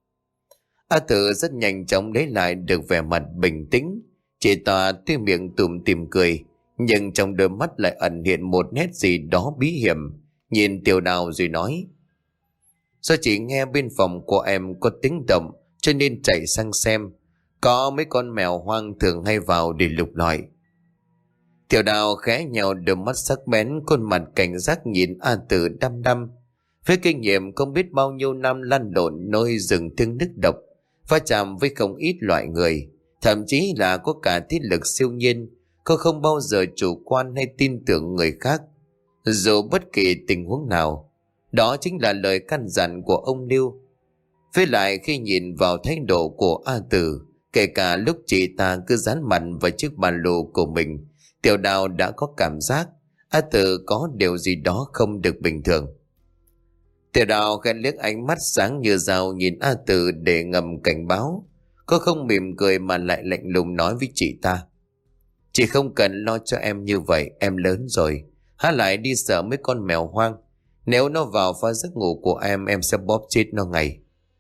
A Tử rất nhanh chóng lấy lại được vẻ mặt bình tĩnh. Chị ta tuy miệng tủm tỉm cười, nhưng trong đôi mắt lại ẩn hiện một nét gì đó bí hiểm. Nhìn Tiểu Đào rồi nói: Do chị nghe bên phòng của em có tiếng động cho nên chạy sang xem. Có mấy con mèo hoang thường hay vào để lục lọi. Tiểu Đào khẽ nhào đôi mắt sắc bén, khuôn mặt cảnh giác nhìn A Tử đăm đăm. Với kinh nghiệm không biết bao nhiêu năm lăn lộn nơi rừng thương nước độc, va chạm với không ít loại người, thậm chí là có cả thiết lực siêu nhiên, cô không bao giờ chủ quan hay tin tưởng người khác, dù bất kỳ tình huống nào. Đó chính là lời căn dặn của ông Lưu. Với lại khi nhìn vào thái độ của A Tử, kể cả lúc chị ta cứ dán mặt vào chiếc ba lô của mình, Tiểu Đào đã có cảm giác A Tử có điều gì đó không được bình thường. Tiểu Đào khẽ liếc ánh mắt sáng như dao nhìn A Tử để ngầm cảnh báo. Cô không mỉm cười mà lại lạnh lùng nói với chị ta: Chị không cần lo cho em như vậy, em lớn rồi, há lại đi sợ mấy con mèo hoang. Nếu nó vào phá giấc ngủ của em, em sẽ bóp chết nó ngay.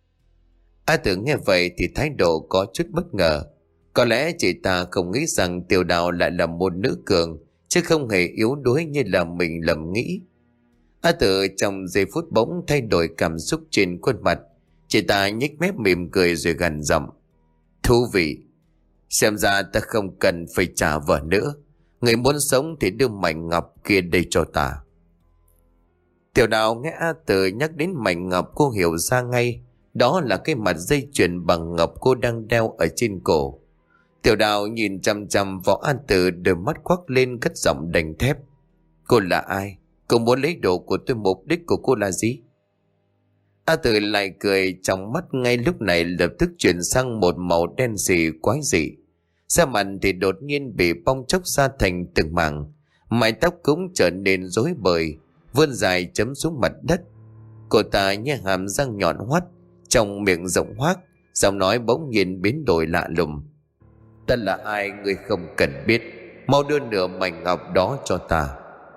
A Tử nghe vậy thì thái độ có chút bất ngờ. Có lẽ chị ta không nghĩ rằng Tiểu Đào lại là một nữ cường, chứ không hề yếu đuối như là mình lầm nghĩ. A Tử trong giây phút bỗng thay đổi cảm xúc trên khuôn mặt. Chị ta nhếch mép mỉm cười rồi gằn giọng: Thú vị, xem ra ta không cần phải trả vợ nữa. Người muốn sống thì đưa mảnh ngọc kia đây cho ta. Tiểu Đào nghe A Tử nhắc đến mảnh ngọc, cô hiểu ra ngay. Đó là cái mặt dây chuyền bằng ngọc cô đang đeo ở trên cổ. Tiểu Đào nhìn chăm chăm vào A Tử, đôi mắt quắc lên cất giọng đanh thép: Cô là ai? Cô muốn lấy đồ của tôi, mục đích của cô là gì? A Tử lại cười, trong mắt ngay lúc này lập tức chuyển sang một màu đen sì quái dị. Da mặt thì đột nhiên bị bong chóc ra thành từng mảng, mái tóc cũng trở nên rối bời, vươn dài chấm xuống mặt đất. Cô ta nhe hàm răng nhọn hoắt, trong miệng rộng hoác, giọng nói bỗng nhiên biến đổi lạ lùng: Ta là ai ngươi không cần biết, mau đưa nửa mảnh ngọc đó cho ta.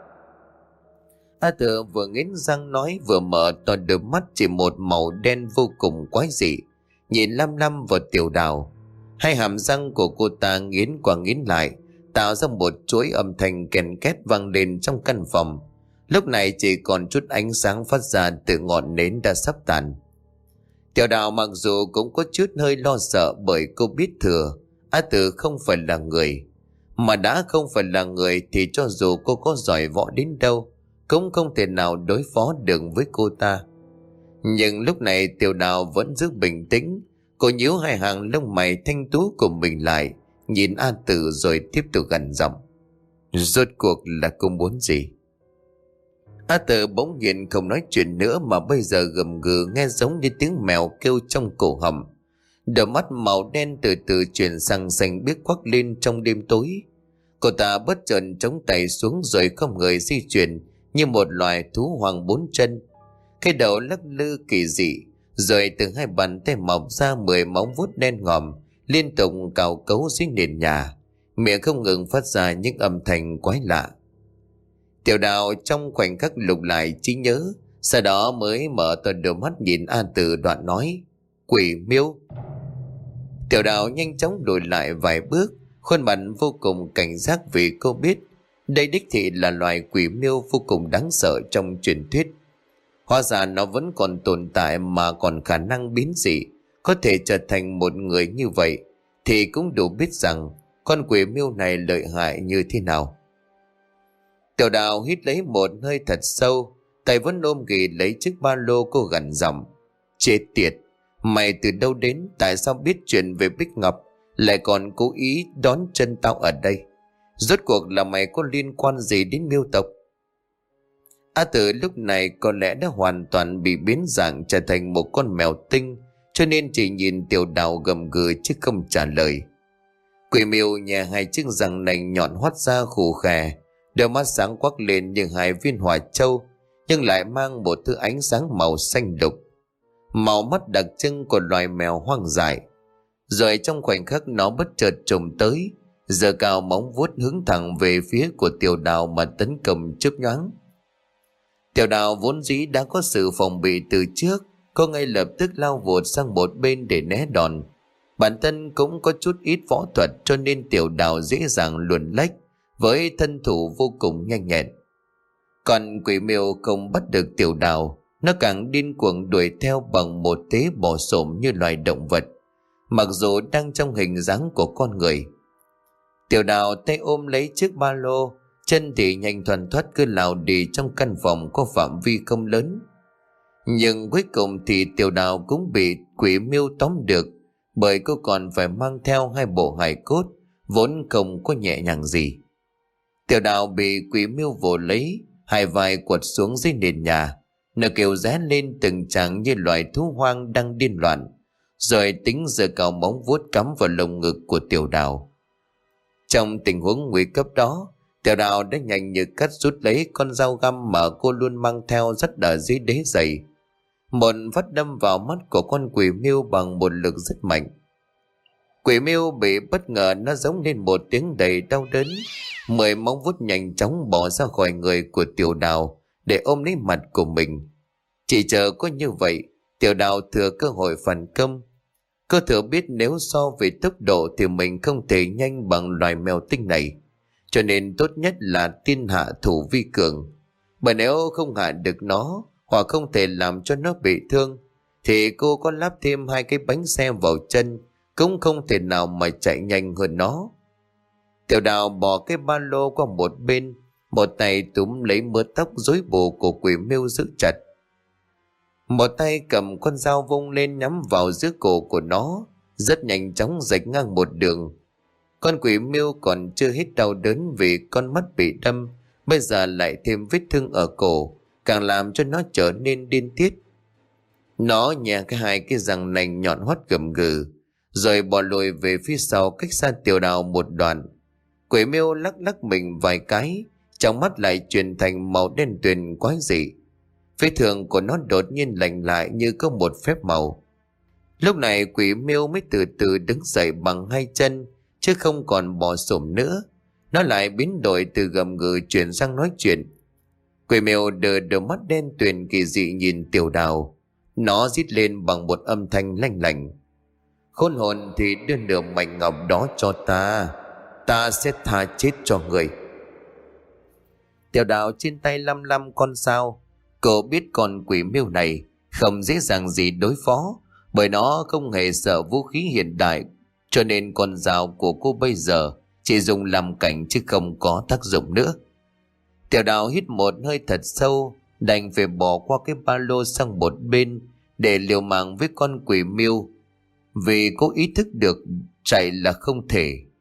A Tử vừa nghiến răng nói vừa mở to đôi mắt chỉ một màu đen vô cùng quái dị, nhìn lăm lăm vào Tiểu Đào. Hai hàm răng của cô ta nghiến qua nghiến lại, tạo ra một chuỗi âm thanh kèn két vang lên trong căn phòng. Lúc này chỉ còn chút ánh sáng phát ra từ ngọn nến đã sắp tàn. Tiểu Đào mặc dù cũng có chút hơi lo sợ, bởi cô biết thừa A Tử không phải là người. Mà đã không phải là người thì cho dù cô có giỏi võ đến đâu cũng không thể nào đối phó được với cô ta. Nhưng lúc này Tiểu Đào vẫn giữ bình tĩnh. Cô nhíu hai hàng lông mày thanh tú của mình lại, nhìn A Tử rồi tiếp tục gằn giọng: Rốt cuộc là cô muốn gì? A Tử bỗng nhiên không nói chuyện nữa, mà bây giờ gầm gừ nghe giống như tiếng mèo kêu trong cổ họng. Đôi mắt màu đen từ từ chuyển sang xanh biếc quắc lên trong đêm tối. Cô ta bất chợt chống tay xuống rồi không người di chuyển như một loài thú hoang bốn chân. Cái đầu lắc lư kỳ dị, rồi từ hai bàn tay mọc ra mười móng vuốt đen ngòm liên tục cào cấu dưới nền nhà, miệng không ngừng phát ra những âm thanh quái lạ. Tiểu Đào trong khoảnh khắc lục lại trí nhớ, sau đó mới mở to đôi mắt nhìn A Tử, đoạn nói: Quỷ miêu. Tiểu Đào nhanh chóng lùi lại vài bước, khuôn mặt vô cùng cảnh giác vì cô biết đây đích thị là loài quỷ miêu vô cùng đáng sợ trong truyền thuyết. Hóa ra nó vẫn còn tồn tại mà còn khả năng biến dị, có thể trở thành một người như vậy, thì cũng đủ biết rằng con quỷ miêu này lợi hại như thế nào. Tiểu Đào hít lấy một hơi thật sâu, tay vẫn ôm ghì lấy chiếc ba lô. Cô gằn giọng: Chết tiệt, mày từ đâu đến? Tại sao biết chuyện về Bích Ngọc lại còn cố ý đón chân tao ở đây? Rốt cuộc là mày có liên quan gì đến miêu tộc? A Tử lúc này có lẽ đã hoàn toàn bị biến dạng trở thành một con mèo tinh, cho nên chỉ nhìn Tiểu Đào gầm gừ chứ không trả lời. Quỷ miêu nhè hai chiếc răng nành nhọn hoắt ra khù khè, đôi mắt sáng quắc lên như hai viên hỏa châu, nhưng lại mang một thứ ánh sáng màu xanh lục, màu mắt đặc trưng của loài mèo hoang dại. Rồi trong khoảnh khắc nó bất chợt trồm tới, giơ cao móng vuốt hướng thẳng về phía của Tiểu Đào mà tấn công chớp nhoáng. Tiểu Đào vốn dĩ đã có sự phòng bị từ trước, cô ngay lập tức lao vụt sang một bên để né đòn. Bản thân cũng có chút ít võ thuật, cho nên Tiểu Đào dễ dàng luồn lách với thân thủ vô cùng nhanh nhẹn. Còn quỷ miêu không bắt được Tiểu Đào, nó càng điên cuồng đuổi theo bằng một thế bò xổm như loài động vật, mặc dù đang trong hình dáng của con người. Tiểu Đào tay ôm lấy chiếc ba lô, chân thì nhanh thoăn thoắt cứ lao đi trong căn phòng có phạm vi không lớn. Nhưng cuối cùng thì Tiểu Đào cũng bị quỷ miêu tóm được, bởi cô còn phải mang theo hai bộ hài cốt vốn không có nhẹ nhàng gì. Tiểu Đào bị quỷ miêu vồ lấy, hai vai quật xuống dưới nền nhà, nó kêu ré lên từng tràng như loài thú hoang đang điên loạn, rồi tính giơ cao móng vuốt cắm vào lồng ngực của Tiểu Đào. Trong tình huống nguy cấp đó, Tiểu Đào đã nhanh như cắt rút lấy con dao găm mà cô luôn mang theo rất ở dưới đế giày, một phát đâm vào mắt của con quỷ miêu bằng một lực rất mạnh. Quỷ miêu bị bất ngờ, nó giống lên một tiếng đầy đau đớn, mười móng vuốt nhanh chóng bỏ ra khỏi người của Tiểu Đào để ôm lấy mặt của mình. Chỉ chờ có như vậy, Tiểu Đào thừa cơ hội phản công. Cô thừa biết nếu so về tốc độ thì mình không thể nhanh bằng loài mèo tinh này, cho nên tốt nhất là tiên hạ thủ vi cường. Bởi nếu không hạ được nó, hoặc không thể làm cho nó bị thương, thì cô có lắp thêm hai cái bánh xe vào chân cũng không thể nào mà chạy nhanh hơn nó. Tiểu Đào bỏ cái ba lô qua một bên, một tay túm lấy mớ tóc rối bù của quỷ miêu giữ chặt, một tay cầm con dao vung lên nhắm vào giữa cổ của nó, rất nhanh chóng rạch ngang một đường. Con quỷ miêu còn chưa hết đau đớn vì con mắt bị đâm, bây giờ lại thêm vết thương ở cổ, càng làm cho nó trở nên điên tiết. Nó nhè cái hai cái răng nành nhọn hoắt gầm gừ, rồi bò lùi về phía sau cách xa Tiểu Đào một đoạn. Quỷ miêu lắc lắc mình vài cái, trong mắt lại chuyển thành màu đen tuyền quái dị. Vết thương của nó đột nhiên lành lại như có một phép màu. Lúc này quỷ miêu mới từ từ đứng dậy bằng hai chân, chứ không còn bò xổm nữa. Nó lại biến đổi từ gầm gừ chuyển sang nói chuyện. Quỷ miêu đờ đờ mắt đen tuyền kỳ dị nhìn Tiểu Đào. Nó rít lên bằng một âm thanh lanh lành: Khốn hồn thì đưa nửa mảnh ngọc đó cho ta, ta sẽ tha chết cho người. Tiểu Đào trên tay lăm lăm con sao. Cô biết con quỷ miêu này không dễ dàng gì đối phó, bởi nó không hề sợ vũ khí hiện đại, cho nên con dao của cô bây giờ chỉ dùng làm cảnh chứ không có tác dụng nữa. Tiểu Đào hít một hơi thật sâu, đành phải bỏ qua cái ba lô sang một bên để liều mạng với con quỷ miêu, vì cô ý thức được chạy là không thể.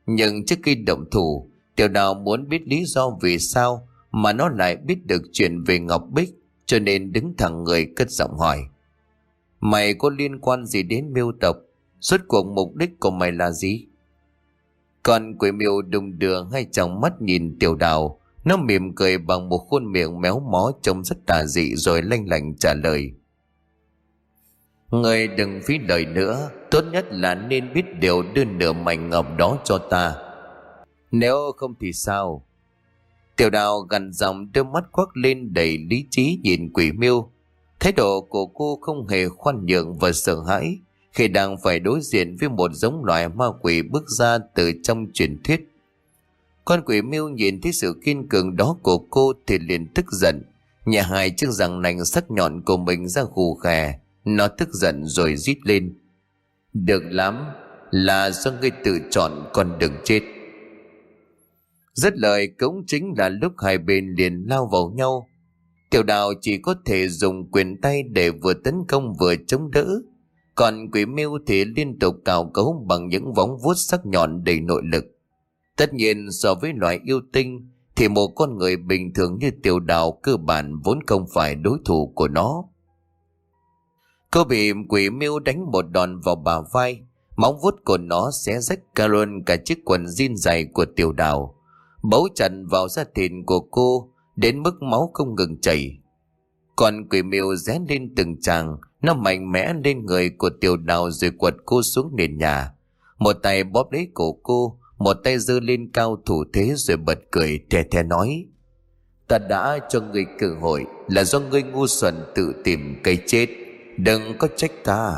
Nhưng trước khi động thủ, Tiểu Đào muốn biết lý do vì sao mà nó lại biết được chuyện về Ngọc Bích, cho nên đứng thẳng người cất giọng hỏi. Mày có liên quan gì đến Miêu tộc? Suốt cuộc mục đích của mày là gì? Con quỷ Miêu đùng đưa ngay trong mắt nhìn Tiểu Đào. Nó mỉm cười bằng một khuôn miệng méo mó trông rất tà dị rồi lanh lảnh trả lời. Người đừng phí lời nữa, tốt nhất là nên biết điều đưa nửa mảnh ngọc đó cho ta. Nếu không thì sao? Tiểu Đào gằn giọng, đôi mắt quắc lên đầy lý trí nhìn quỷ Miêu. Thái độ của cô không hề khoan nhượng và sợ hãi khi đang phải đối diện với một giống loài ma quỷ bước ra từ trong truyền thuyết. Con quỷ Miêu nhìn thấy sự kiên cường đó của cô thì liền tức giận, nhả hai chiếc răng nanh sắc nhọn của mình ra khù khè. Nó tức giận rồi rít lên. Được lắm, là do ngươi tự chọn con đường chết. Dứt lời cũng chính là lúc hai bên liền lao vào nhau. Tiểu Đào chỉ có thể dùng quyền tay để vừa tấn công vừa chống đỡ, còn quỷ Miêu thì liên tục cào cấu bằng những vóng vuốt sắc nhọn đầy nội lực. Tất nhiên so với loài yêu tinh thì một con người bình thường như Tiểu Đào cơ bản vốn không phải đối thủ của nó. Cô bị quỷ Miêu đánh một đòn vào bả vai, móng vuốt của nó xé rách cả luôn cả chiếc quần jean dày của Tiểu Đào, bấu chặt vào da thịt của cô đến mức máu không ngừng chảy. Còn quỷ Miêu rẽ lên từng tràng, nó mạnh mẽ lên người của Tiểu Đào rồi quật cô xuống nền nhà. Một tay bóp lấy cổ cô, một tay giơ lên cao thủ thế rồi bật cười the thé nói. Ta đã cho ngươi cơ hội là do ngươi ngu xuẩn tự tìm cái chết, đừng có trách ta.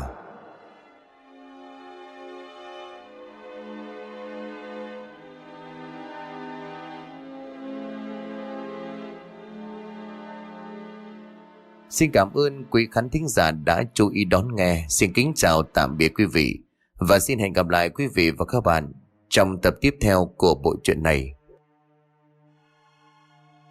Xin cảm ơn quý khán thính giả đã chú ý đón nghe. Xin kính chào tạm biệt quý vị và xin hẹn gặp lại quý vị và các bạn trong tập tiếp theo của bộ truyện này.